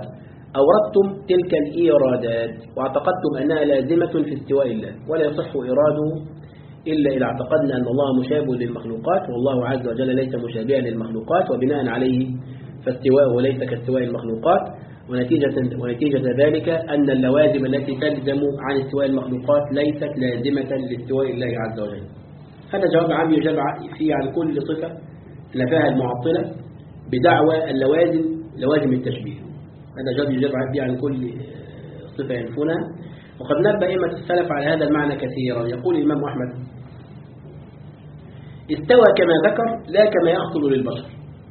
أوردتم تلك الإيرادات، واعتقدتم أنها لازمة في استواء الله، ولا يصح إراده إلا إذا اعتقدنا أن الله مشابه للمخلوقات، والله عز وجل ليس مشابها للمخلوقات، وبناء عليه فاستواءه ليس كاستواء المخلوقات. ونتيجة, ونتيجة ذلك أن اللوازم التي تلزم عن استواء المخلوقات ليست لازمة لاستواء الله عز وجل. هذا جواب عام يجاب فيه عن كل صفة نفاها المعطلة بدعوى اللوازم لوازم التشبيه. هذا جواب يجاب فيه عن كل صفة ينفونها. وقد نبه أئمة السلف على هذا المعنى كثيرا. يقول الإمام أحمد: استوى كما ذكر لا كما يخطر للبشر،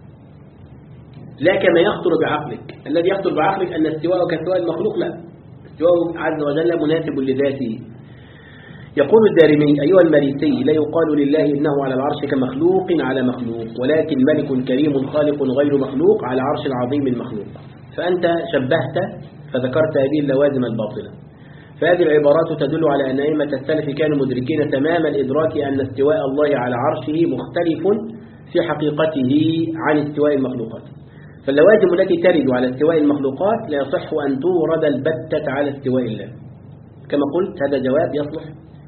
لا كما يخطر بعقلك. الذي يخطر بعقلك أن استواءه كاستواء المخلوق، لا، استواءه عز وجل مناسب لذاته. يقول الدارمي: أيها المريسي، لا يقال لله إنه على العرش كمخلوق على مخلوق، ولكن ملك كريم خالق غير مخلوق على عرش العظيم المخلوق. فأنت شبهت فذكرت هذه اللوازم الباطلة. فهذه العبارات تدل على أن أئمة السلف كانوا مدركين تمام الإدراك أن استواء الله على عرشه مختلف في حقيقته عن استواء المخلوقات. فاللوازم التي ترد على استواء المخلوقات لا يصح أن تورد البتة على استواء الله. كما قلت هذا جواب يصلح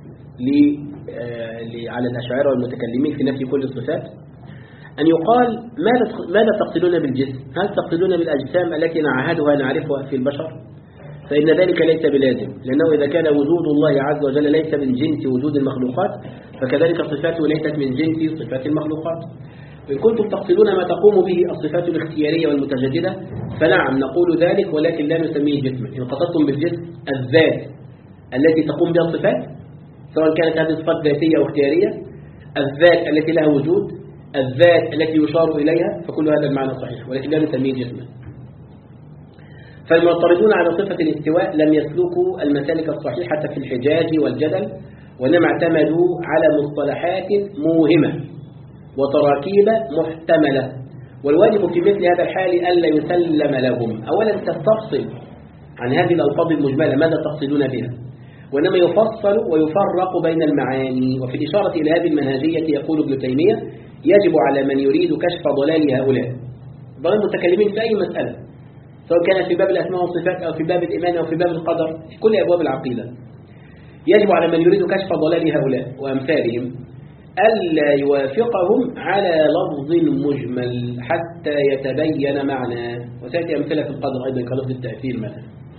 على الأشاعرة والمتكلمين في نفي كل الصفات، أن يقال ماذا ماذا تقصدون بالجسم؟ هل تقصدون بالأجسام التي نعهدها نعرفها في البشر؟ فإن ذلك ليس بلازم، لأنه إذا كان وجود الله عز وجل ليس من جنس وجود المخلوقات فكذلك صفاته ليست من جنس صفات المخلوقات. إن كنتم تقصدون ما تقوم به الصفات الاختيارية والمتجددة فنعم نقول ذلك، ولكن لا نسميه جسما. إن قصدتم بالجسم الذات التي تقوم بها الصفات سواء كانت هذه الصفات ذاتية أو اختيارية، الذات التي لها وجود، الذات التي يشار إليها، فكل هذا المعنى صحيح، ولكن لا نسميه جسما. فالمعترضون على صفة الاستواء لم يسلكوا المسالك الصحيحة في الحجاج والجدل، وإنما اعتمدوا على مصطلحات موهمة وتراكيب محتملة. والواجب في مثل هذا الحال ألا يسلم لهم. أولا تستفصل عن هذه الألفاظ المجملة ماذا تقصدون بها، وإنما يفصل ويفرق بين المعاني. وفي الإشارة إلى هذه المنهجية يقول ابن تيمية يجب على من يريد كشف ضلال هؤلاء ضلال المتكلمين في أي مسألة، سواء كانت في باب الأسماء والصفات أو في باب الإيمان أو في باب القدر، في كل أبواب العقيدة، يجب على من يريد كشف ضلال هؤلاء وأمثالهم ألا يوافقهم على لفظ مجمل حتى يتبين معناه. وسيأتي أمثلة في القدر أيضا كلفظ التأثير مثلا.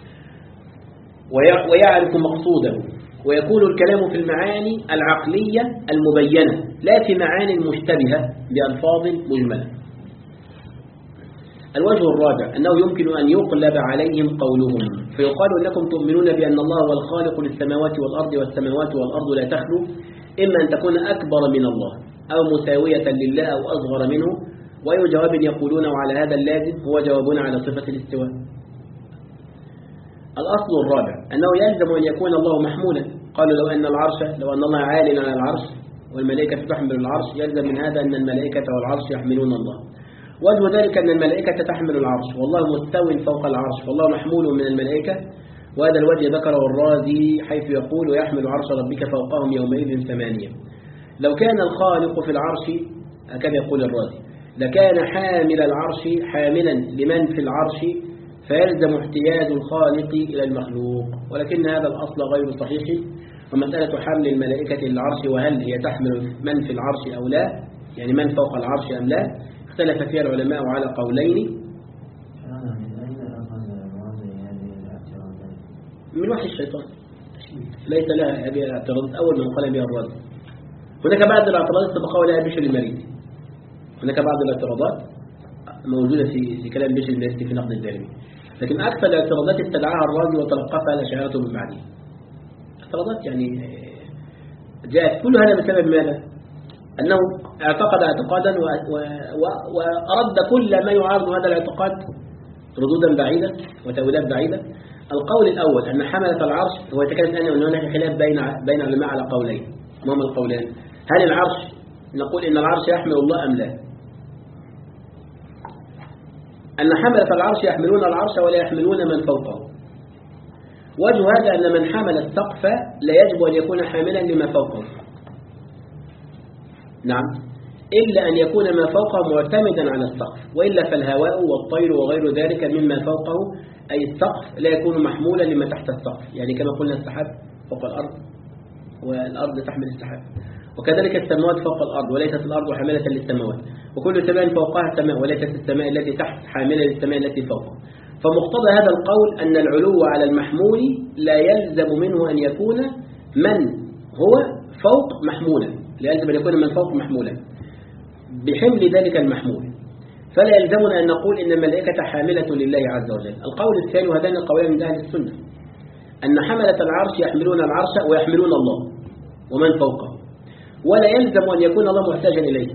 ويعرف مقصوده، ويكون الكلام في المعاني العقلية المبينة لا في معاني مشتبهة بألفاظ مجملة. الوجه الرابع أنه يمكن أن يقلب عليهم قولهم فيقال أنكم تؤمنون بأن الله هو الخالق للسماوات والأرض والسماوات والأرض لا تخلو، إما أن تكون أكبر من الله أو مساوية لله أو أصغر منه. وأي جواب يقولونه على هذا اللازم هو جوابنا على صفة الاستواء. الأصل الرابع أنه يلزم أن يكون الله محمولا. قالوا لو أن العرش لو أن الله عال على العرش والملائكة تحمل العرش، يلزم من هذا أن الملائكة والعرش يحملون الله. وجه ذلك أن الملائكة تحمل العرش والله مستو فوق العرش والله محمول من الملائكة. وهذا الوجه ذكره الرازي حيث يقول ويحمل عرش ربك فوقهم يومئذ ثمانية. لو كان الخالق في العرش هكذا يقول الرازي لكان حامل العرش حاملا لمن في العرش فيلزم احتياج الخالق إلى المخلوق، ولكن هذا الأصل غير صحيح. ومسألة حمل الملائكة للعرش وهل هي تحمل من في العرش أو لا، يعني من فوق العرش أم لا، اختلف فيها العلماء على قولين. من وحي الشيطان ليس لها هذه الاعتراضات أول من قال بها الرازي. هناك بعض الاعتراضات سبق لها بشر المريد، هناك بعض الاعتراضات موجودة في في كلام بشر المريد في نقد الدارمي، لكن أكثر الاعتراضات استدعاها الرازي وتلقفها الأشاعرة من بعده. اعتراضات يعني جاءت كل هذا بسبب ماذا؟ أنه اعتقد اعتقادا وأرد كل ما يعارض هذا الاعتقاد ردودا بعيدة وتأويلات بعيدة. القول الأول أن حملة العرش، هو يتكلم أن هناك خلاف بين بين العلماء على قولين. ما هما القولان؟ هل العرش نقول إن العرش يحمل الله أم لا؟ أن حملة العرش يحملون العرش ولا يحملون من فوقه. وجه هذا أن من حمل السقف لا يجب أن يكون حاملا لما فوقه، نعم، إلا أن يكون ما فوقه معتمدا على السقف، وإلا فالهواء والطير وغير ذلك مما فوقه أي السقف لا يكون محمولا لما تحت السقف. يعني كما قلنا السحاب فوق الأرض والأرض تحمل السحاب، وكذلك السماوات فوق الأرض وليست الأرض حاملة للسماوات، وكل سماء فوقها سماء وليست السماء التي تحت حاملة للسماء التي فوقها. فمقتضى هذا القول أن العلو على المحمول لا يلزم منه أن يكون من هو فوق محمولا، لا يلزم أن يكون من فوق محمولا بحمل ذلك المحمول. فلا يلزمنا أن نقول إن الملائكة حاملة لله عز وجل. القول الثاني، وهذان القولان من أهل السنة، أن حملة العرش يحملون العرش ويحملون الله ومن فوقه، ولا يلزم أن يكون الله محتاجا إليه،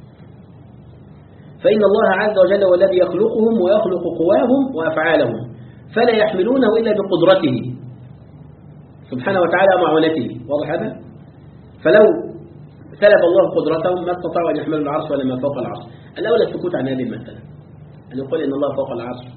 فإن الله عز وجل هو الذي يخلقهم ويخلق قواهم وأفعالهم، فلا يحملونه إلا بقدرته سبحانه وتعالى ومعونته. واضح هذا؟ فلو سلب الله قدرتهم ما استطاعوا أن يحملوا العرش ولا ما فوق العرش. الأولى السكوت عن هذه المسألة، أن يقول إن الله فوق العرش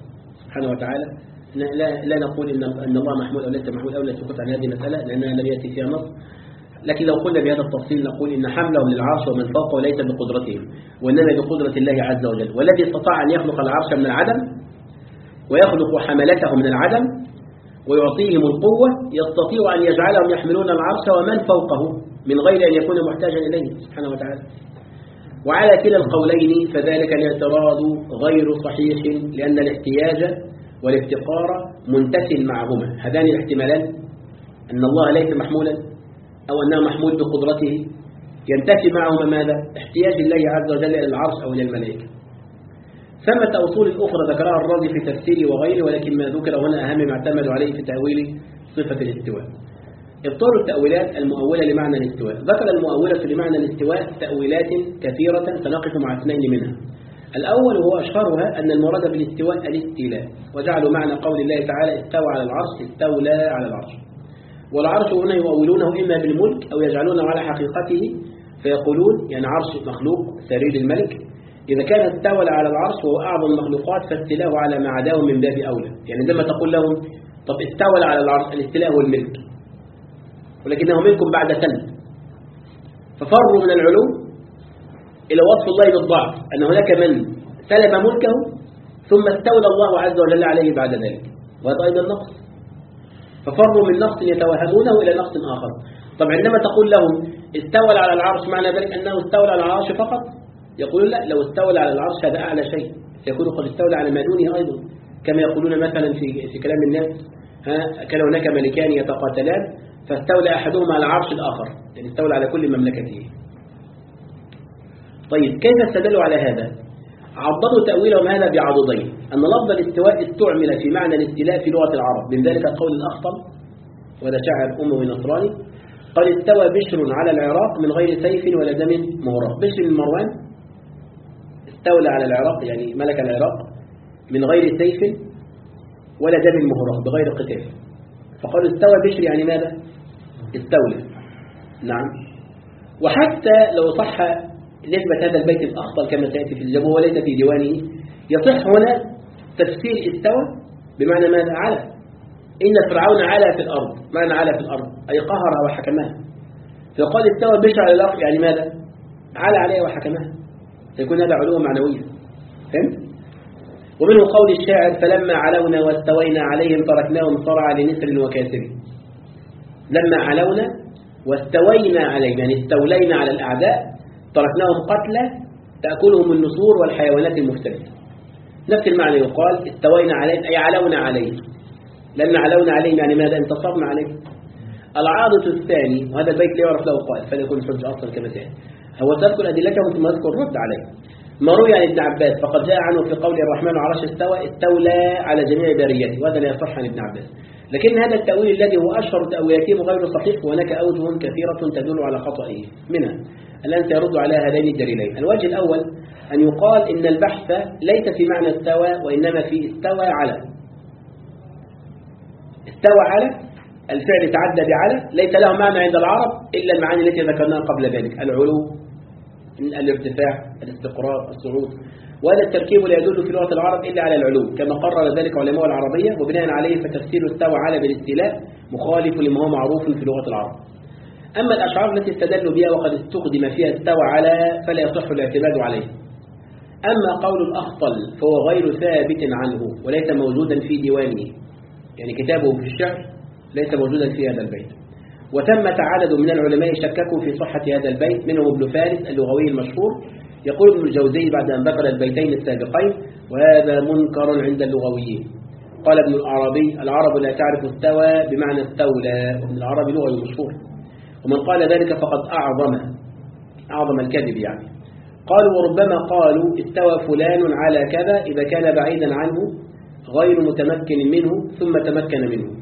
سبحانه وتعالى. لا, لا نقول إن, أن الله محمود أو ليس محمود أو لا سكوت عن هذه المسألة لأنها لم يأتي فيها نص. لكن لو قلنا بهذا التفصيل نقول إن حملهم للعرش ومن فوقه ليس بقدرتهم وإنما بقدرة الله عز وجل. والذي استطاع أن يخلق العرش من العدم ويخلق حملته من العدم ويعطيهم القوة يستطيع أن يجعلهم يحملون العرش ومن فوقه من غير أن يكون محتاجا إليه سبحانه وتعالى. وعلى كلا القولين فذلك الاعتراض غير صحيح لأن الاحتياج والافتقار منتسل معهما. هذان الاحتمالان أن الله ليس محمولا أو أنه محمول بقدرته ينتفي معهما ماذا؟ احتياج الله عز وجل إلى العرش أو إلى الملائكة. ثمة أصول أخرى ذكرها الرازي في تفسيره وغيره ولكن ما ذكر هنا أهم ما اعتمدوا عليه في تأويل صفة الاستواء. إبطال التأويلات المؤولة لمعنى الاستواء. ذكر المؤولة لمعنى الاستواء تأويلات كثيرة سنقف مع اثنين منها. الأول هو أشهرها أن المراد بالاستواء الاستيلاء وجعلوا معنى قول الله تعالى استوى على العرش استولى على العرش. والعرش هنا يؤولونه إما بالملك أو يجعلونه على حقيقته فيقولون يعني عرش مخلوق سرير الملك. إذا كان استولى على العرش وهو أعظم المخلوقات فاستلاه على ما عداه من باب أولى. يعني لما تقول لهم طب استولى على العرش الاستلاء هو الملك ولكنه منكم بعد سنة ففروا من العلو إلى وصف الله بالضعف أن هناك من سلب ملكه ثم استولى الله عز وجل عليه بعد ذلك وهذا أيضا نقص. ففروا من نقص يتوهمونه إلى نقص آخر. طب عندما تقول لهم استولى على العرش معنى ذلك أنه استولى على العرش فقط يقولون لا لو استولى على العرش هذا أعلى شيء يكون قد استولى على ما دونه أيضا كما يقولون مثلا في في كلام الناس ها كان هناك ملكان يتقاتلان فاستولى أحدهما على عرش الآخر يعني استولى على كل مملكته. طيب كيف استدلوا على هذا؟ عضدوا تأويلهم هذا بعضدين أن لفظ الاستواء استعمل في معنى الاستيلاء في لغة العرب من ذلك قول الأخطل وهذا شاعر أموي نصراني قال استوى بشر على العراق من غير سيف ولا دم مهراق. بشر بن مروان استولى على العراق يعني ملك العراق من غير سيف ولا دم مهراق بغير قتال فقالوا استوى بشر يعني ماذا؟ استولى. نعم. وحتى لو صح نسبة هذا البيت الأخطل كما سيأتي في الجبهة وليس في ديوانه يصح هنا تفسير استوى بمعنى ماذا؟ على. إن فرعون علا في الأرض معنى علا في الأرض أي قهرها وحكمها فقال استوى بشر على الأرض يعني ماذا؟ علا عليها وحكمها سيكون هذا علو معنوية. فهمت؟ ومنه قول الشاعر فلما علونا واستوينا عليهم تركناهم صرعى لنسر وكاسر. لما علونا واستوينا عليهم يعني استولينا على الأعداء تركناهم قتلى تأكلهم النسور والحيوانات المفترسة. نفس المعنى يقال استوينا عليهم أي علونا عليهم لأن علونا عليهم يعني ماذا؟ انتصرنا عليهم. العاضد الثاني وهذا البيت لا يعرف له قائل فلا يكون حجة أصلا كما سيأتي هو تذكر أدلته ثم يذكر الرد عليه. ما روي عن ابن عباس فقد جاء عنه في قول الرحمن عرش استوى استولى على جميع بريته وهذا لا يصح عن ابن عباس. لكن هذا التأويل الذي هو أشهر تأويلاتهم غير صحيح وهناك أوجه كثيرة تدل على خطئه. منها الآن سيرد على هذين الدليلين. الوجه الأول أن يقال إن البحث ليس في معنى استوى وإنما في استوى على. استوى على الفعل تعدى بعلى ليس له معنى عند العرب إلا المعاني التي ذكرناها قبل ذلك العلو الارتفاع الاستقرار الصعود وهذا التركيب لا يدل في لغة العرب إلا على العلو كما قرر ذلك علماء العربية وبناء عليه فتفسير استوى على بالاستيلاء مخالف لما هو معروف في لغة العرب. أما الأشعار التي استدلوا بها وقد استخدم فيها استوى على فلا يصح الاعتماد عليه. أما قول الأخطل فهو غير ثابت عنه وليس موجودا في ديوانه يعني كتابه في الشعر ليس موجودا في هذا البيت. وثمة عدد من العلماء شككوا في صحة هذا البيت منهم ابن فارس اللغوي المشهور يقول ابن الجوزي بعد أن ذكر البيتين السابقين وهذا منكر عند اللغويين. قال ابن العربي العرب لا تعرف استوى بمعنى استولى وابن العربي لغوي مشهور ومن قال ذلك فقد أعظم أعظم الكذب يعني. قالوا وربما قالوا استوى فلان على كذا إذا كان بعيدا عنه غير متمكن منه ثم تمكن منه.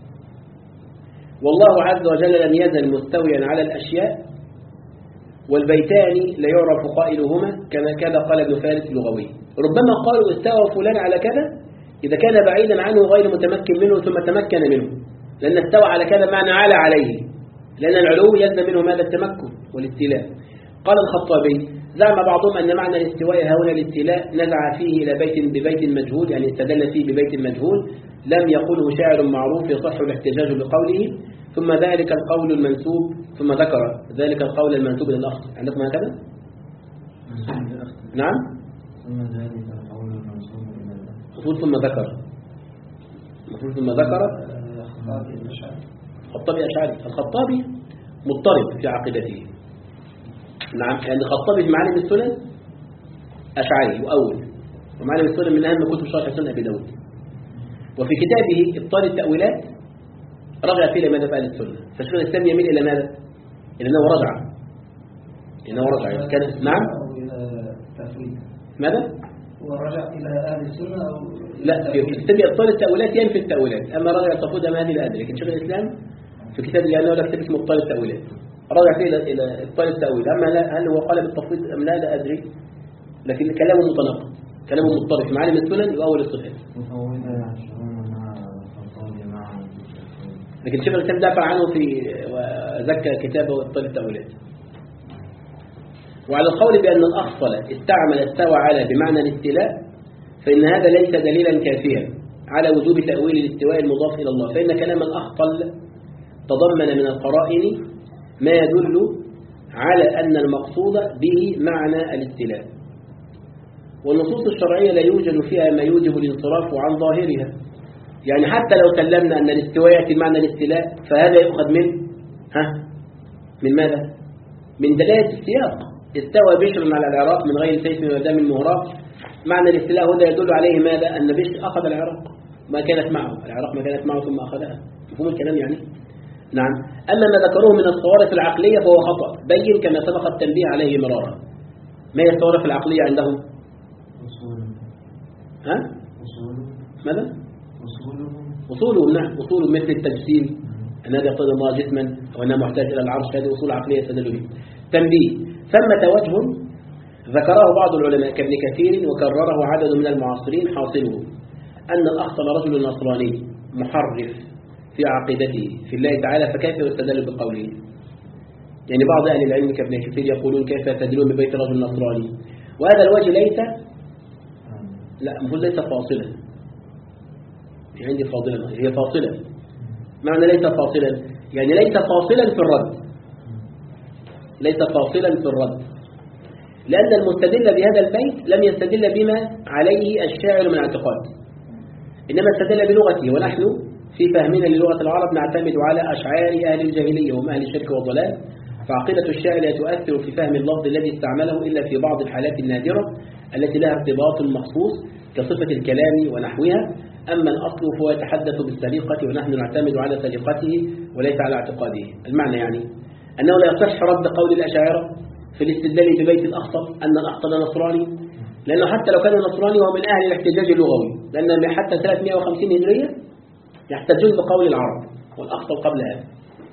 والله عز وجل لم يزل مستويا على الأشياء والبيتان لا يعرف قائلهما كما كذا قال ابن فارس اللغوي. ربما قالوا استوى فلان على كذا إذا كان بعيدا عنه غير متمكن منه ثم تمكن منه لأن استوى على كذا معنى على عليه لأن العلو يلزم منه ماذا؟ التمكن والاستيلاء. قال الخطابي زعم بعضهم أن معنى الاستواء هنا الاستيلاء نزع فيه إلى بيت ببيت مجهول، يعني استدل فيه ببيت مجهول لم يقله شاعر معروف يصح الاحتجاج بقوله، ثم ذلك القول المنسوب، ثم ذكر ذلك القول المنسوب للأخذ. عندكم هكذا؟ نعم. ثم ذلك القول المنسوب إلى الأخذ. المفروض ثم ذكر، المفروض ثم ذكر. الخطابي أشعري، الخطابي مضطرب في عقيدته. نعم، لأن يعني الخطابي في معالم السنن أشعري يؤول، ومعالم السنن من أهم كتب شرح سنن أبي داود. وفي كتابه إبطال التأويلات رجع فيه لماذا فعل السنة، فشيخ الإسلام يميل إلى ماذا؟ إلى أنه رجع، إنه رجع كان. نعم. ماذا؟ ورجع إلى أهل السنة أو لا، في كتاب إبطال التأويلات ينفي التأويلات، أما رجع التفويض أما هذه لا أدري، لكن شيخ الإسلام في كتاب لأنه لا كتاب اسمه إبطال التأويلات رجع فيه إلى إلى إبطال التأويل، أما لا هل هو قال بالتفويض أم لا لا أدري، لكن كلامه متناقض، كلامه مضطرب في معالم السنن يؤول الصفات. لكن شيخ الإسلام دافع عنه في وذكى كتابه إبطال التأويلات. وعلى القول بأن الأخصل استعمل استوى على بمعنى الاستيلاء، فإن هذا ليس دليلا كافيا على وجوب تأويل الاستواء المضاف إلى الله، فإن كلام الأخصل تضمن من القرائن ما يدل على أن المقصود به معنى الاستيلاء، والنصوص الشرعية لا يوجد فيها ما يوجب الانصراف عن ظاهرها. يعني حتى لو سلمنا أن الاستواء يأتي معنى الاستيلاء، فهذا يؤخذ من ها من ماذا؟ من دلالة السياق. استوى بشر على العراق من غير سيف ودم مهراق، معنى الاستيلاء هذا يدل عليه ماذا؟ أن بشر أخذ العراق ما كانت معه، العراق ما كانت معه ثم أخذها. مفهوم الكلام يعني؟ نعم. أما ما ذكروه من الصوارف العقلية فهو خطأ بين كما سبق التنبيه عليه مرارا. ما هي الصوارف العقلية عندهم؟ أصول. ها؟ أصول. ماذا؟ أصولهم. أصولهم. نعم، أصول مثل التجسيم، أن هذا يقتضي الله جسما أو أنه محتاج إلى العرش، هذه أصول عقلية يستدل به. تنبيه: ثمة وجه ذكره بعض العلماء كابن كثير وكرره عدد من المعاصرين، حاصله أن الأخصل رجل نصراني محرف في عقيدته في الله تعالى، فكيف يستدل بقوله؟ يعني بعض أهل العلم كابن كثير يقولون كيف يستدلون ببيت رجل نصراني، وهذا الوجه ليس لا المفروض ليس فاصلا، عندي فاضلا هي فاصلا، معنى ليس فاصلا يعني ليس فاصلا في الرد، ليس فاصلا في الرد، لأن المستدل بهذا البيت لم يستدل بما عليه الشاعر من اعتقاد، إنما استدل بلغته، ونحن في فهمنا للغة العرب نعتمد على أشعار أهل الجاهلية وهم أهل الشرك والضلال، فعقيدة الشاعر لا تؤثر في فهم اللفظ الذي استعمله إلا في بعض الحالات النادرة التي لها ارتباط مخصوص كصفة الكلام ونحوها، أما الأصل فهو يتحدث بالسليقة ونحن نعتمد على سليقته وليس على اعتقاده. المعنى يعني أنه لا يصح رد قول الأشاعرة في الاستدلال ببيت الأخطل أن الأخطل نصراني، لأنه حتى لو كان نصراني وهو من أهل الاحتجاج اللغوي، لأن حتى ثلاثمائة وخمسين هجرية يحتجون بقول العرب والأخطل قبل هذا،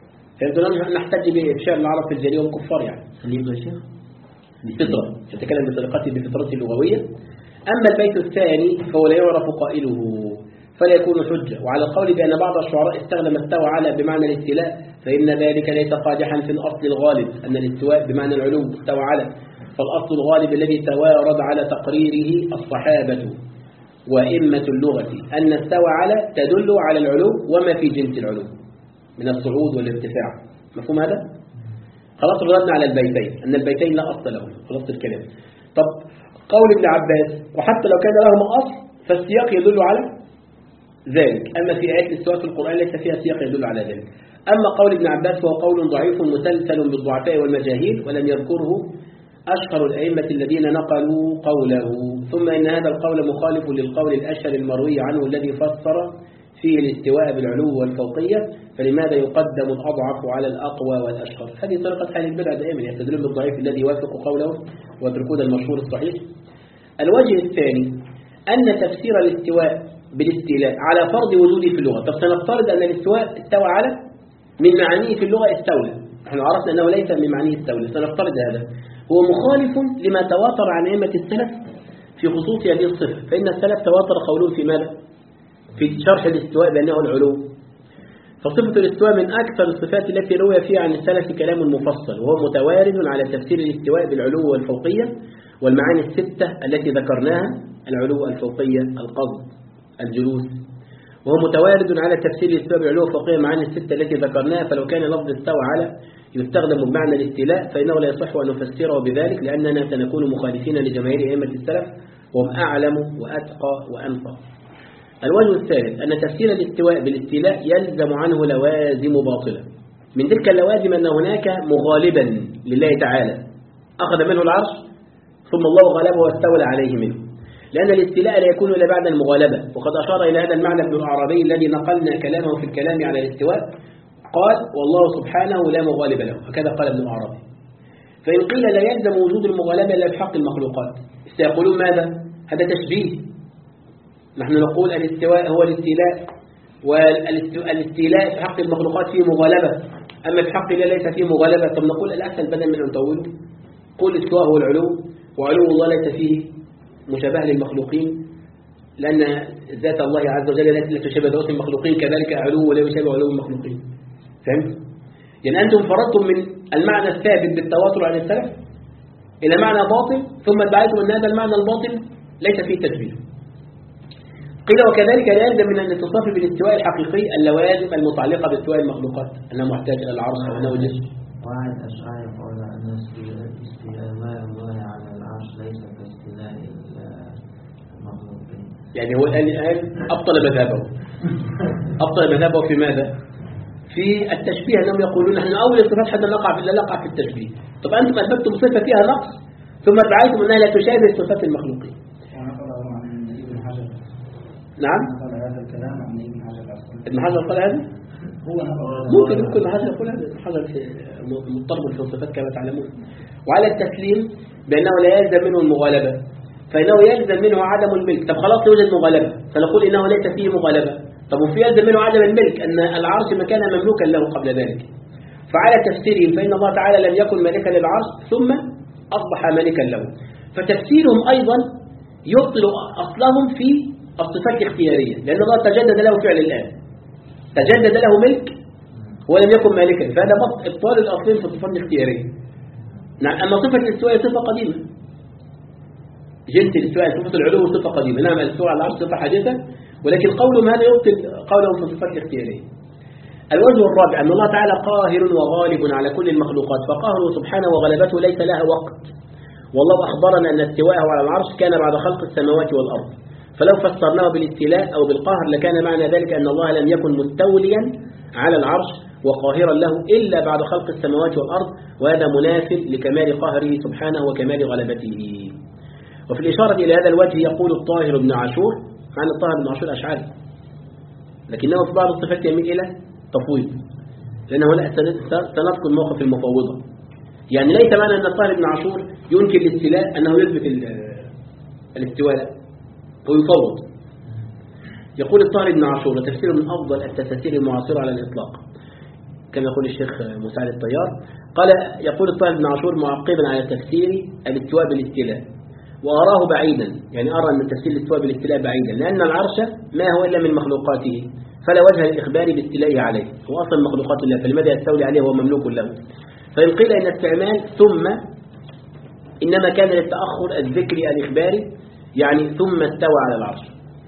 فيمكن نحتج بشعر العرب في الجاهلية والكفار يعني خليل يا شيخ بفطرة يتكلم بطريقته بفطرته اللغوية. أما البيت الثاني فهو لا يعرف قائله فلا يكون حجة. وعلى القول بأن بعض الشعراء استخدم استوى على بمعنى الاستيلاء فإن ذلك ليس قادحا في الأصل الغالب أن الاستواء بمعنى العلو استوى على، فالأصل الغالب الذي توارد على تقريره الصحابة وإمة اللغة أن استوى على تدل على العلو وما في جنس العلو من الصعود والارتفاع. مفهوم هذا؟ خلاص ردنا على البيتين أن البيتين لا أصل لهم، خلاص الكلام. طب قول ابن عباس وحتى لو كان لهم أصل فالسياق يدل على ذلك، أما في آيات الاستواء في القرآن ليس فيها سياق يدل على ذلك. أما قول ابن عباس فهو قول ضعيف مسلسل بالضعفاء والمجاهيل ولم يذكره أشهر الأئمة الذين نقلوا قوله. ثم إن هذا القول مخالف للقول الأشهر المروي عنه الذي فسر فيه الاستواء بالعلو والفوقية، فلماذا يقدم الأضعف على الأقوى والأشهر؟ هذه طريقة أهل البدع دائما يستدلون بالضعيف الذي يوافق قوله ويتركون المشهور الصحيح. الوجه الثاني أن تفسير الاستواء بالاستيلاء على فرض وجوده في اللغة. طب سنفترض أن الاستواء استوى على من معانيه في اللغة استولى، نحن عرفنا أنه ليس من معانيه استولى، سنفترض هذا هو مخالف لما تواتر عن أئمة السلف في خصوص هذه الصفة، فإن السلف تواتر قولون في ماذا؟ في شرح الاستواء بأنه العلو. فصفة الاستواء من أكثر الصفات التي روي فيها عن السلف كلام مفصل، وهو متوارد على تفسير الاستواء بالعلو والفوقية والمعاني الستة التي ذكرناها: العلو، الفوقية، القبض، الجلوس. وهو متوارد على تفسير الاستواء بالعلو والفوقية والمعاني الستة التي ذكرناها، فلو كان لفظ استوى على يستخدم بمعنى الاستيلاء فإنه لا يصح أن نفسره بذلك، لأننا سنكون مخالفين لجماهير أئمة السلف وهم أعلم وأتقى وأنقى. الوجه الثالث أن تفسير الاستواء بالاستيلاء يلزم عنه لوازم باطلة. من تلك اللوازم أن هناك مغالبا لله تعالى أخذ منه العرش ثم الله غلبه واستولى عليه منه، لأن الاستيلاء لا يكون إلا بعد المغالبة. وقد أشار إلى هذا المعنى ابن العربي الذي نقلنا كلامه في الكلام على الاستواء، قال: والله سبحانه لا مغالب له، هكذا قال ابن العربي. فإن قيل لا يلزم وجود المغالبة إلا بحق المخلوقات، سيقولون ماذا؟ هذا تشبيه. نحن نقول الاستواء هو الاستيلاء، والاستيلاء في حق المخلوقات فيه مغالبة، أما في حق الله ليس فيه مغالبة. طب نقول الأسهل بدل من أن نطوله، قول الاستواء هو العلو، وعلو الله ليس فيه مشابهة للمخلوقين، لأن ذات الله عز وجل لا تشابه ذات المخلوقين، كذلك علو ولا يشابه علو المخلوقين. فهمت؟ يعني أنتم فرضتم من المعنى الثابت بالتواتر عن السلف إلى معنى باطل، ثم ادعيتم أن هذا المعنى الباطل ليس فيه تشبيه. قيل: وكذلك لا يلزم من الاتصاف بالاستواء الحقيقي اللوازم المتعلقة باستواء المخلوقات، أنه محتاج إلى العرش وأنه جسم. واحد أشعار يقول أن استيلاء الله على العرش ليس كاستيلاء المخلوقين. يعني هو الآن الآن أبطل مذهبه. أبطل مذهبه في ماذا؟ في التشبيه، أنهم يقولون نحن أول الصفات حتى نقع في لا نقع في التشبيه. طب أنتم أثبتتم صفة فيها نقص ثم ادعيتم أنها لا تشابه صفات المخلوقين. نعم. هذا الكلام عن ابن حجر ابن حجر قال هذا؟ هو ممكن ممكن ابن حجر يقول هذا. ابن حجر مضطرب في الصفات كما تعلمون. وعلى التسليم بأنه لا يلزم منه المغالبة، فإنه يلزم منه عدم الملك. طب خلاص يوجد مغالبة، فنقول إنه ليس فيه مغالبة. طب وفي يلزم منه عدم الملك، أن العرش ما كان مملوكا له قبل ذلك. فعلى تفسيرهم فإن الله تعالى لم يكن ملكا للعرش ثم أصبح ملكا له، فتفسيرهم أيضا يبطل أصلهم في الصفات الاختيارية، لأن الله تجدد له فعل الآن، تجدد له ملك ولم يكن مالكا، فهذا إبطال الأصلين في الصفات الاختيارية. نعم. أما صفة الاستواء صفة قديمة، جنس الاستواء صفة العلو صفة قديمة. نعم، الاستواء على العرش صفة حديثة، ولكن قولهم هذا يبطل قولهم في الصفات الاختيارية. الوجه الرابع أن الله تعالى قاهر وغالب على كل المخلوقات، فقهره سبحانه وغلبته ليس لها وقت. والله أخبرنا أن استواءه على العرش كان بعد خلق السماوات والأرض، فلو فسرناه بالاستيلاء أو بالقهر لكان معنى ذلك أن الله لم يكن مستوليا على العرش وقاهرا له إلا بعد خلق السماوات والأرض، وهذا مناف لكمال قهره سبحانه وكمال غلبته. وفي الإشارة إلى هذا الوجه يقول الطاهر بن عاشور، عن الطاهر بن عاشور أشعري، لكنه في بعض الصفات يميل إلى تفويض، لأنه لا سنذكر موقف المفوضة. يعني ليس معنى أن الطاهر بن عاشور ينكر الاستيلاء أنه يثبت الاستواء ويفوض. يقول الطاهر بن عاشور وتفسيره من أفضل التفاسير المعاصرة على الإطلاق، كما يقول الشيخ مساعد الطيار. قال يقول الطاهر بن عاشور معقبا على تفسير الاستواء بالاستيلاء، وأراه بعيدا، يعني أرى أن تفسير الاستواء بالاستيلاء بعيدا، لأن العرش ما هو إلا من مخلوقاته، فلا وجه للإخبار باستيلائه عليه، هو أصلا مخلوقات الله، فلماذا يستولي عليه وهو مملوك له؟ فإن قيل إن استعمال ثم إنما كان للتأخر الذكري الإخباري، يعني ثم استوى على العرش،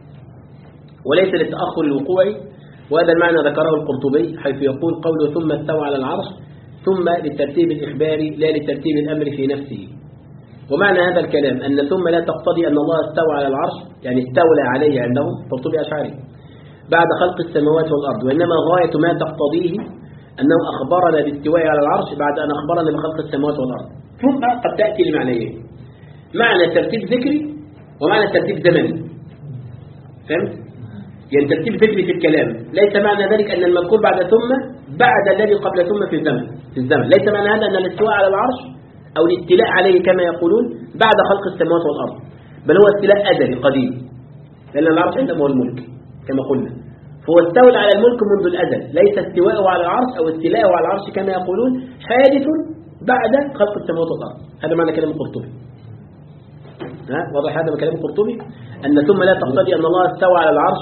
وليس للتأخر الوقوعي، وهذا المعنى ذكره القرطبي حيث يقول قوله ثم استوى على العرش ثم للترتيب الإخباري لا لترتيب الأمر في نفسه. ومعنى هذا الكلام أن ثم لا تقتضي أن الله استوى على العرش، يعني استولى عليه عندهم قرطبي أشعري بعد خلق السماوات والأرض، وإنما غاية ما تقتضيه أنه أخبرنا باستواء على العرش بعد أن أخبرنا بخلق السماوات والأرض. ثم قد تأتي لمعنيين، معنى ترتيب ذكري ومعنى ترتيب زمني. فهمت؟ يعني ترتيب ذكري في الكلام ليس معنى ذلك أن المذكور بعد ثم بعد الذي قبل ثم في الزمن في الزمن ليس معنى هذا أن الاستواء على العرش أو الاستيلاء عليه كما يقولون بعد خلق السماوات والأرض، بل هو استيلاء أزلي قديم، لأن العرش عندما هو الملك كما قلنا، فهو استولى على الملك منذ الأزل، ليس استواءه على العرش أو استيلاءه على العرش كما يقولون حادث بعد خلق السماوات والأرض. هذا معنى كلام القرطبي. ها واضح هذا كلام القرطبي، أن ثم لا تقتضي أن الله استوى على العرش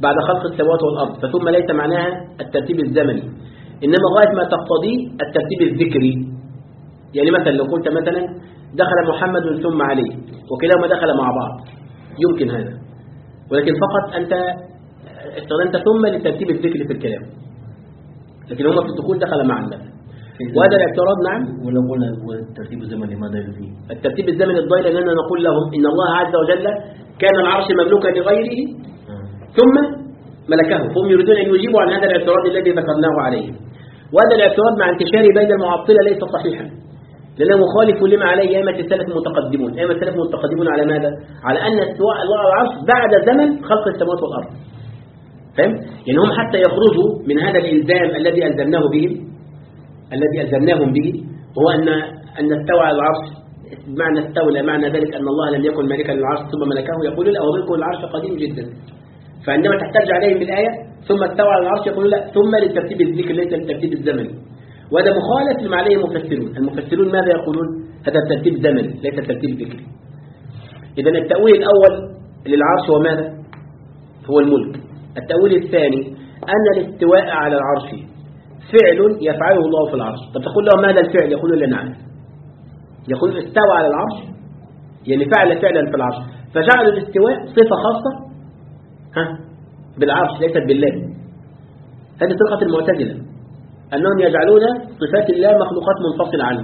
بعد خلق السماوات والأرض، فثم ليس معناها الترتيب الزمني، إنما غاية ما تقتضيه الترتيب الذكري. يعني مثلا لو قلت مثلا دخل محمد ثم علي وكلاهما دخل مع بعض يمكن هذا، ولكن فقط أنت استخدمت ثم للترتيب الذكري في الكلام، لكن هما في الدخول دخل معا مثلا. وهذا الاعتراض نعم. ولو قلنا الترتيب الزمني ماذا يفيد؟ الترتيب الزمني الضيل أننا نقول لهم إن الله عز وجل كان العرش مملوكا لغيره ثم ملكه، فهم يريدون أن يجيبوا عن هذا الاعتراض الذي ذكرناه عليه. وهذا الاعتراض مع انتشاره بين المعطلة ليس صحيحا، لأنه مخالف لما عليه أئمة السلف المتقدمون. أئمة السلف المتقدمون على ماذا؟ على أن استواء الله على العرش بعد زمن خلق السماوات والأرض. فهم؟ يعني هم حتى يخرجوا من هذا الإلزام الذي ألزمناه بهم الذي ألزمناهم به، هو أن أن استوى على العرش معنى استولى معنى ذلك أن الله لم يكن مالكا للعرش ثم ملكه، يقول لا، هو ملك العرش قديم جدا. فعندما تحتاج عليهم بالآية ثم استوى على العرش يقول لا، ثم للترتيب الذكر ليس للترتيب الزمني. وهذا مخالف لما عليه المفسرون. المفسرون ماذا يقولون؟ هذا الترتيب زمني ليس الترتيب ذكري. إذا التأويل الأول للعرش هو ماذا؟ هو الملك. التأويل الثاني أن الاستواء على العرش فعل يفعله الله في العرش. طب تقول له ماذا الفعل؟ يقول لا نعرف. يقول استوى على العرش يعني فعل فعلا في العرش، فجعل الاستواء صفة خاصة ها بالعرش ليست بالله. هذه طريقة المعتزلة، أنهم يجعلون صفات الله مخلوقات منفصلة عنه،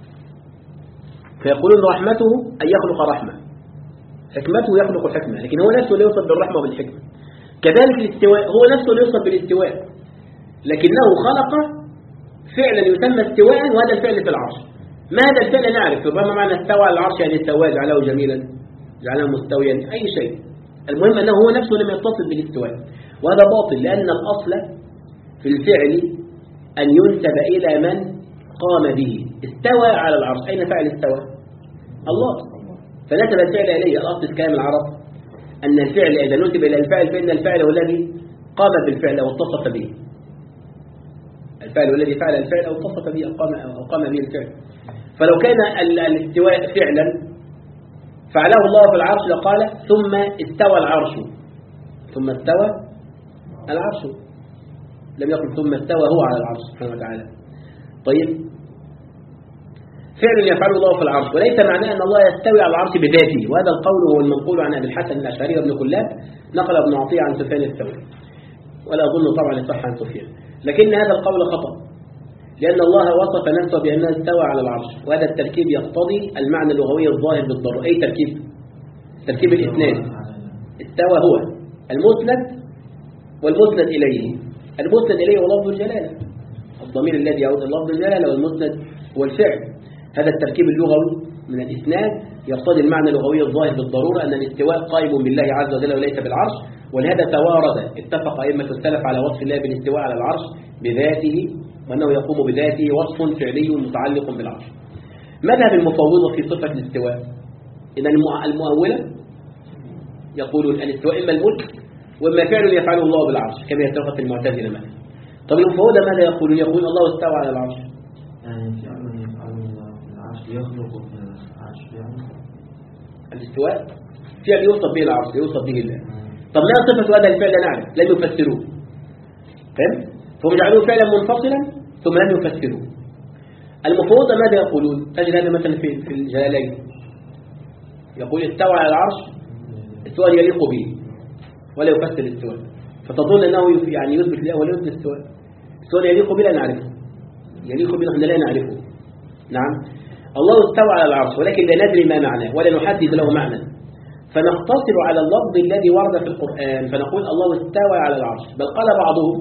فيقولون رحمته أن يخلق رحمة، حكمته يخلق حكمة، لكن هو نفسه لا يوصف بالرحمة وبالحكمة. كذلك الاستواء هو نفسه لا يوصف بالاستواء، لكنه خلق فعلا يسمى استواء، وهذا الفعل في العرش. ما هذا الفعل نعرف، ربما معنى استوى على العرش يعني استوى، جعله جميلا، جعله مستويا، أي شيء. المهم أنه هو نفسه لم يتصل بالاستواء، وهذا باطل، لأن الأصل في الفعل أن ينسب إلى من قام به. استوى على العرش، أين فعل استوى؟ الله، فنسب الفعل إليه. الأصل في كلام العرب أن الفعل إذا نسب إلى الفعل فإن الفعل هو الذي قام بالفعل أو اتصف به. الفعل هو الذي فعل الفعل أو اتصف به أو قام به الفعل. فلو كان الاستواء فعلا فعله الله في العرش لقال ثم استوى العرش، ثم استوى العرش، لم يقل ثم استوى هو على العرش سبحانه وتعالى. طيب، فعل يفعله الله في العرش، وليس معناه أن الله يستوي على العرش بذاته. وهذا القول هو المنقول عن أبي الحسن الأشعري وابن كلاب، نقل ابن عطية عن سفيان الثوري، ولا أظن طبعا يصح عن سفيان، لكن هذا القول خطأ، لأن الله وصف نفسه بأنه استوى على العرش، وهذا التركيب يقتضي المعنى اللغوي الظاهر بالضرورة. أي تركيب؟ تركيب الاثنين. استوى هو المسند والمسند إليه. المسند إليه هو لفظ الجلالة، الضمير الذي يعود لفظ الجلالة، والمسند هو الفعل. هذا التركيب اللغوي من الإسناد يقتضي المعنى اللغوي الظاهر بالضرورة، أن الاستواء قائم بالله عز وجل وليس بالعرش. ولهذا توارد اتفق أئمة السلف على وصف الله بالاستواء على العرش بذاته، وأنه يقوم بذاته وصف فعلي متعلق بالعرش. مذهب المفوضة في صفة الاستواء، إذا المؤولة يقولون الاستواء إما الملك وإما فعل يفعله الله بالعرش كما يتفق المعتزلة مثلا. طب المفوضة ماذا يقولون؟ يقولون الله استوى على العرش، يعني فعل يفعله الله بالعرش يخلق في العرش يعني. الاستواء فعل يوصف به العرش يوصف به الله. طب ما صفة هذا الفعل؟ نعرف، لم يفسروه. فهم؟ فهم جعلوه فعلا منفصلا ثم لم يفسروه. المفوضة ماذا يقولون؟ تجد هذا مثلا في في الجلالين، يقول استوى على العرش استواء يليق به ولا يفسر الاستواء، فتظن أنه يعني يثبت له ولا يثبت الاستواء. استواء يليق به لا نعرفه، يليق به نحن لا نعرفه. نعم، الله استوى على العرش ولكن لا ندري ما معناه ولا نحدد له معنى، فنقتصر على اللفظ الذي ورد في القرآن فنقول الله استوى على العرش. بل قال بعضهم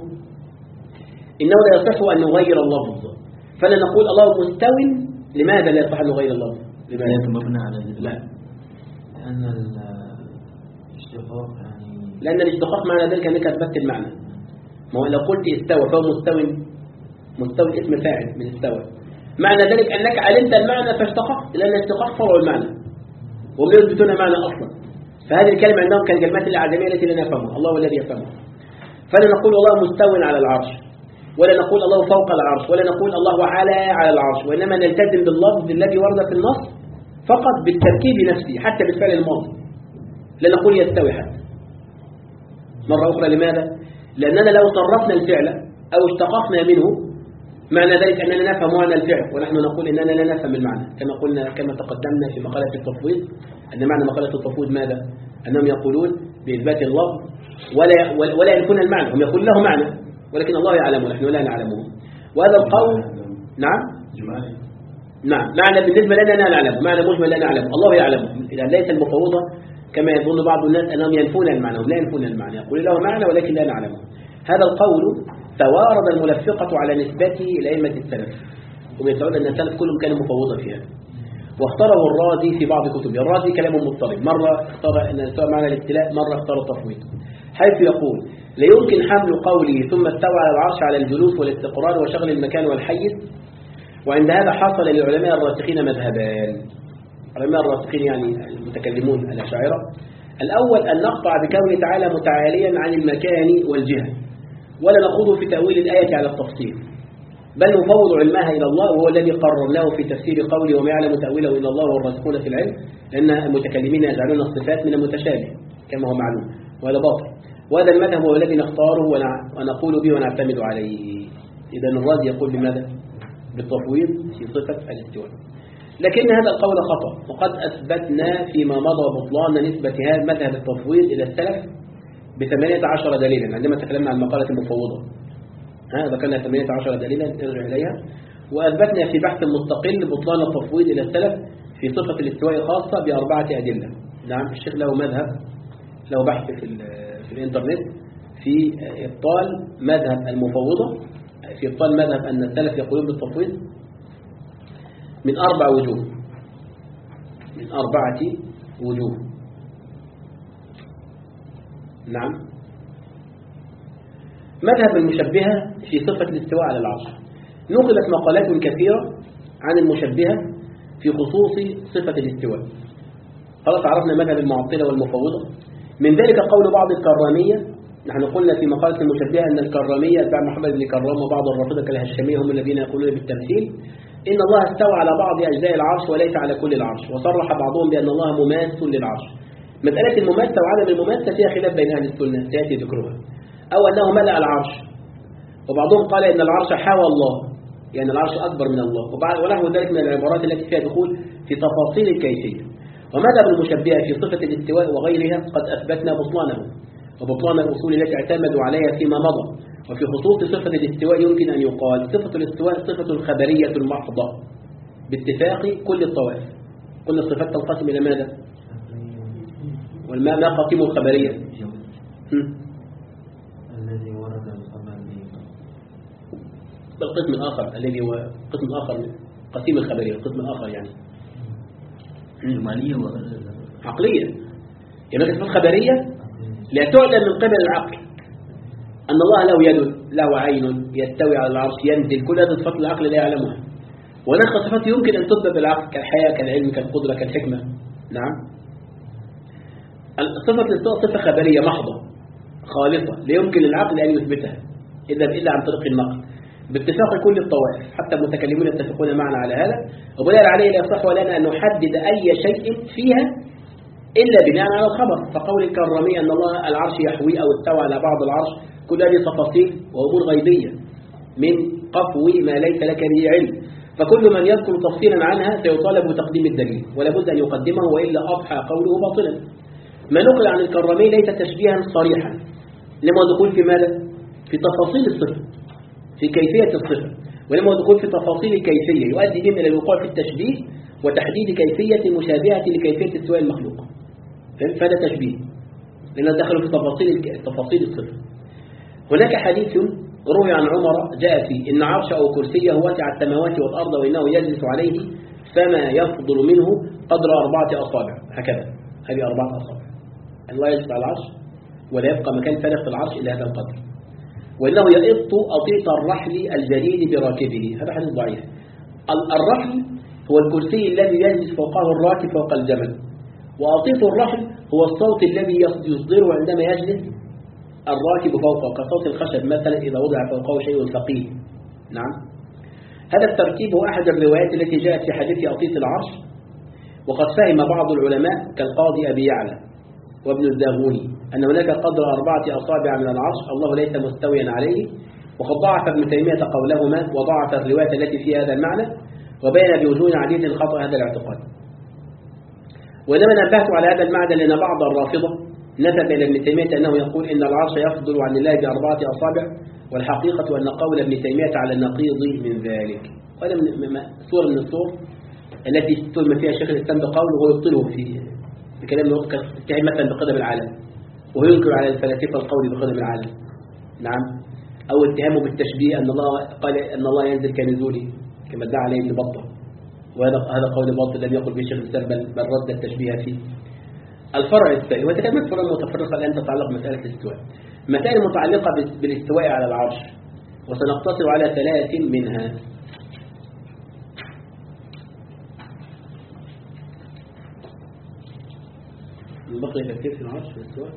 إنه لا يصح أن نغير اللفظ، فلا نقول الله مستو. لماذا لا يصح أن نغير اللفظ؟ لماذا مبنى على ذلك؟ لا، لأن الاشتقاق يعني لأن الاشتقاق معنى ذلك أنك أثبتت المعنى. ما هو لو قلت استوى فهو مستو، مستو اسم فاعل من استوى، معنى ذلك أنك علمت المعنى فاشتققت، لأن الاشتقاق فرع المعنى وهم يثبتون معنى أصلا. فهذه الكلمة عندهم كالكلمات الأعجمية التي لا نفهمها، الله الذي يفهمها. فلا نقول الله مستو على العرش، ولا نقول الله فوق العرش، ولا نقول الله على على العرش، وإنما نلتزم باللفظ الذي ورد في النص فقط بالتركيب نفسه حتى بالفعل الماضي، لا نقول يستوي حتى. مرة أخرى. لماذا؟ لأننا لو صرفنا الفعل أو اشتققنا منه معنى ذلك أننا نفهم معنى الفعل، ونحن نقول أننا لا نفهم المعنى، كما قلنا كما تقدمنا في مقالة التفويض أن معنى مقالة التفويض ماذا؟ أنهم يقولون بإثبات اللفظ ولا ولا يكون المعنى، هم يقول له معنى ولكن الله يعلمه نحن لا نعلمه. وهذا القول نعم نعم معنى بالنسبة لنا لا نعلم، معنى مجمل لا نعلم، الله يعلمه. إذا ليس المفوضة كما يظن بعض الناس أنهم ينفون المعنى، هم لا ينفون المعنى، يقول له معنى ولكن لا نعلمه. هذا القول توارد الملفقة على نسبته إلى أئمة السلف، ويدعون أن السلف كلهم كانوا مفوضة فيها، واختاره الرازي في بعض كتبه. الرازي كلامه مضطرب، مرة اختار أن يستوى معنى الابتلاء، مرة اختار التفويض، حيث يقول لا يمكن حمل قوله ثم استوى على العرش على الجلوس والاستقرار وشغل المكان والحيز. وعند هذا حصل للعلماء الراسخين مذهبان. العلماء الراسخين يعني المتكلمون الأشاعرة، الأول أن نقطع بكونه تعالى متعاليا عن المكان والجهة، ولا نخوض في تأويل الآية على التفصيل، بل نفوض علمها إلى الله، وهو الذي قررناه في تفسير قوله وما يعلم تأويله إلا الله والراسخون في العلم، لأن المتكلمين يجعلون الصفات من المتشابه كما هو معلوم، وهذا باطل. وهذا المذهب هو الذي نختاره ونقول به ونعتمد عليه. إذا الرازي يقول بماذا؟ بالتفويض في صفة الاستواء. لكن هذا القول خطأ، وقد أثبتنا فيما مضى بطلان نسبة هذا مذهب التفويض إلى السلف بثمانية عشر دليلا عندما تكلمنا عن مقالة المفوضة. هذا كان ثمانية عشر دليلا نرجع إليها، وأثبتنا في بحث مستقل بطلان التفويض إلى السلف في صفة الاستواء خاصة بأربعة أدلة. نعم الشيخ له مذهب، له بحث في, في الإنترنت في إبطال مذهب المفوضة، في إبطال مذهب أن السلف يقولون بالتفويض من أربع وجوه، من أربعة وجوه. نعم مذهب المشبهة في صفة الاستواء على العرش، نقلت مقالات كثيرة عن المشبهة في خصوص صفة الاستواء. خلاص عرفنا مذهب المعطلة والمفوضة. من ذلك قول بعض الكرامية، نحن قلنا في مقالة المشبهة أن الكرامية بعد محمد بن كرام وبعض الرافضة كالهشامية هم الذين يقولون بالتمثيل إن الله استوى على بعض أجزاء العرش وليس على كل العرش، وصرح بعضهم بأن الله مماث للعرش. مسألة المماثلة وعدم المماثلة فيها خلاف بين أهل السنة سيأتي ذكرها. أو أنه ملأ العرش، وبعضهم قال إن العرش حوى الله، يعني العرش أكبر من الله، ونحو ذلك من العبارات التي فيها دخول في تفاصيل الكيفية. ومذهب المشبهة في صفة الاستواء وغيرها قد أثبتنا بطلانه وبطلان الأصول التي اعتمدوا عليها فيما مضى. وفي خصوص صفة الاستواء يمكن أن يقال صفة الاستواء صفة خبرية محضة باتفاق كل الطوائف. كل الصفات تنقسم إلى ماذا؟ والما ما قسم الخبرية؟ الذي ورد الخبر بالقسم الآخر الذي هو قسم آخر قسيم الخبرية، القسم الآخر يعني جمالية عقلية. يعني الصفات الخبرية لا تعلم من قبل العقل أن الله له يد له عين يستوي على العرش ينزل، كل هذه صفات العقل لا يعلمها. وهناك صفات يمكن أن تثبت بالعقل كالحياة كالعلم كالقدرة كالحكمة. نعم صفة الاستواء صفة خبرية محضة خالصة لا يمكن للعقل أن يثبتها إذا إلا عن طريق النقل باتفاق كل الطوائف، حتى المتكلمون يتفقون معنا على هذا. وبناء عليه لا يصح لنا أن نحدد أي شيء فيها إلا بناء على الخبر. فقول الكرامية أن الله العرش يحوي أو استوى على بعض العرش كل هذه تفاصيل وأمور غيبية من قفو ما ليس لك به علم، فكل من يذكر تفصيلا عنها سيطالب بتقديم الدليل ولا بد أن يقدمه وإلا أضحى قوله باطلا. ما نقل عن الكرامي ليس تشبيها صريحا، لما دخول في ماذا؟ في تفاصيل الصفة، في كيفية الصفة، ولما دخول في تفاصيل الكيفية يؤدي بهم إلى الوقوع في التشبيه وتحديد كيفية مشابهة لكيفية استواء المخلوق. فهذا تشبيه لأنه دخلوا في تفاصيل تفاصيل الصفة. هناك حديث روي عن عمر جاء فيه إن عرش أو كرسيه واسع السماوات والأرض وإنه يجلس عليه فما يفضل منه قدر أربعة أصابع، هكذا هذه أربعة أصابع. الله يجلس على العرش ولا يبقى مكان فارغ في العرش إلا هذا القدر، وإنه يئط أطيط الرحل الجديد براكبه. هذا حديث ضعيف. الرحل هو الكرسي الذي يجلس فوقه الراكب فوق الجمل، وأطيط الرحل هو الصوت الذي يصدره عندما يجلس الراكب فوقه كصوت الخشب مثلا إذا وضع فوقه شيء ثقيل. نعم هذا التركيب هو أحد الروايات التي جاءت في حديث أطيط العرش، وقد فهم بعض العلماء كالقاضي أبي يعلى وابن الزاغوني أن هناك قدر أربعة أصابع من العرش الله ليس مستويا عليه، وقد ضعف ابن تيمية قولهما وضعف الرواية التي فيها هذا المعنى، وبين بوجوه عديد خطأ هذا الاعتقاد. وإنما نبهت على هذا المعنى لأن بعض الرافضة نسب إلى ابن تيمية أنه يقول إن العرش يفضل عن الله بأربعة أصابع، والحقيقة أن قول ابن تيمية على النقيض من ذلك. وهذا صورة من الصور التي اتهم فيها الشيخ الإسلام بقوله وهو يبطله في بكلام اتهام مثلا بقدم العالم، وهو ينكر على الفلاسفة القول بقدم العالم. نعم. أو اتهامه بالتشبيه أن الله قال أن الله ينزل كنزوله كما ادعى عليه ابن بطة، وهذا هذا قول باطل لم يقل به الشيخ الإسلام بل بل رد التشبيه فيه. الفرع الثاني وتكلمت فرع متفرقة الآن تتعلق بمسألة الاستواء، مسائل متعلقة بالاستواء على العرش، وسنقتصر على ثلاث منها. بقي كثير في العرش في الاستواء،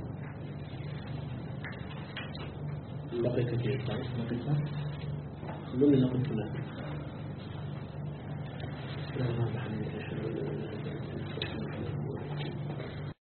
بقي كثير صحيح، خلونا نقول كلها.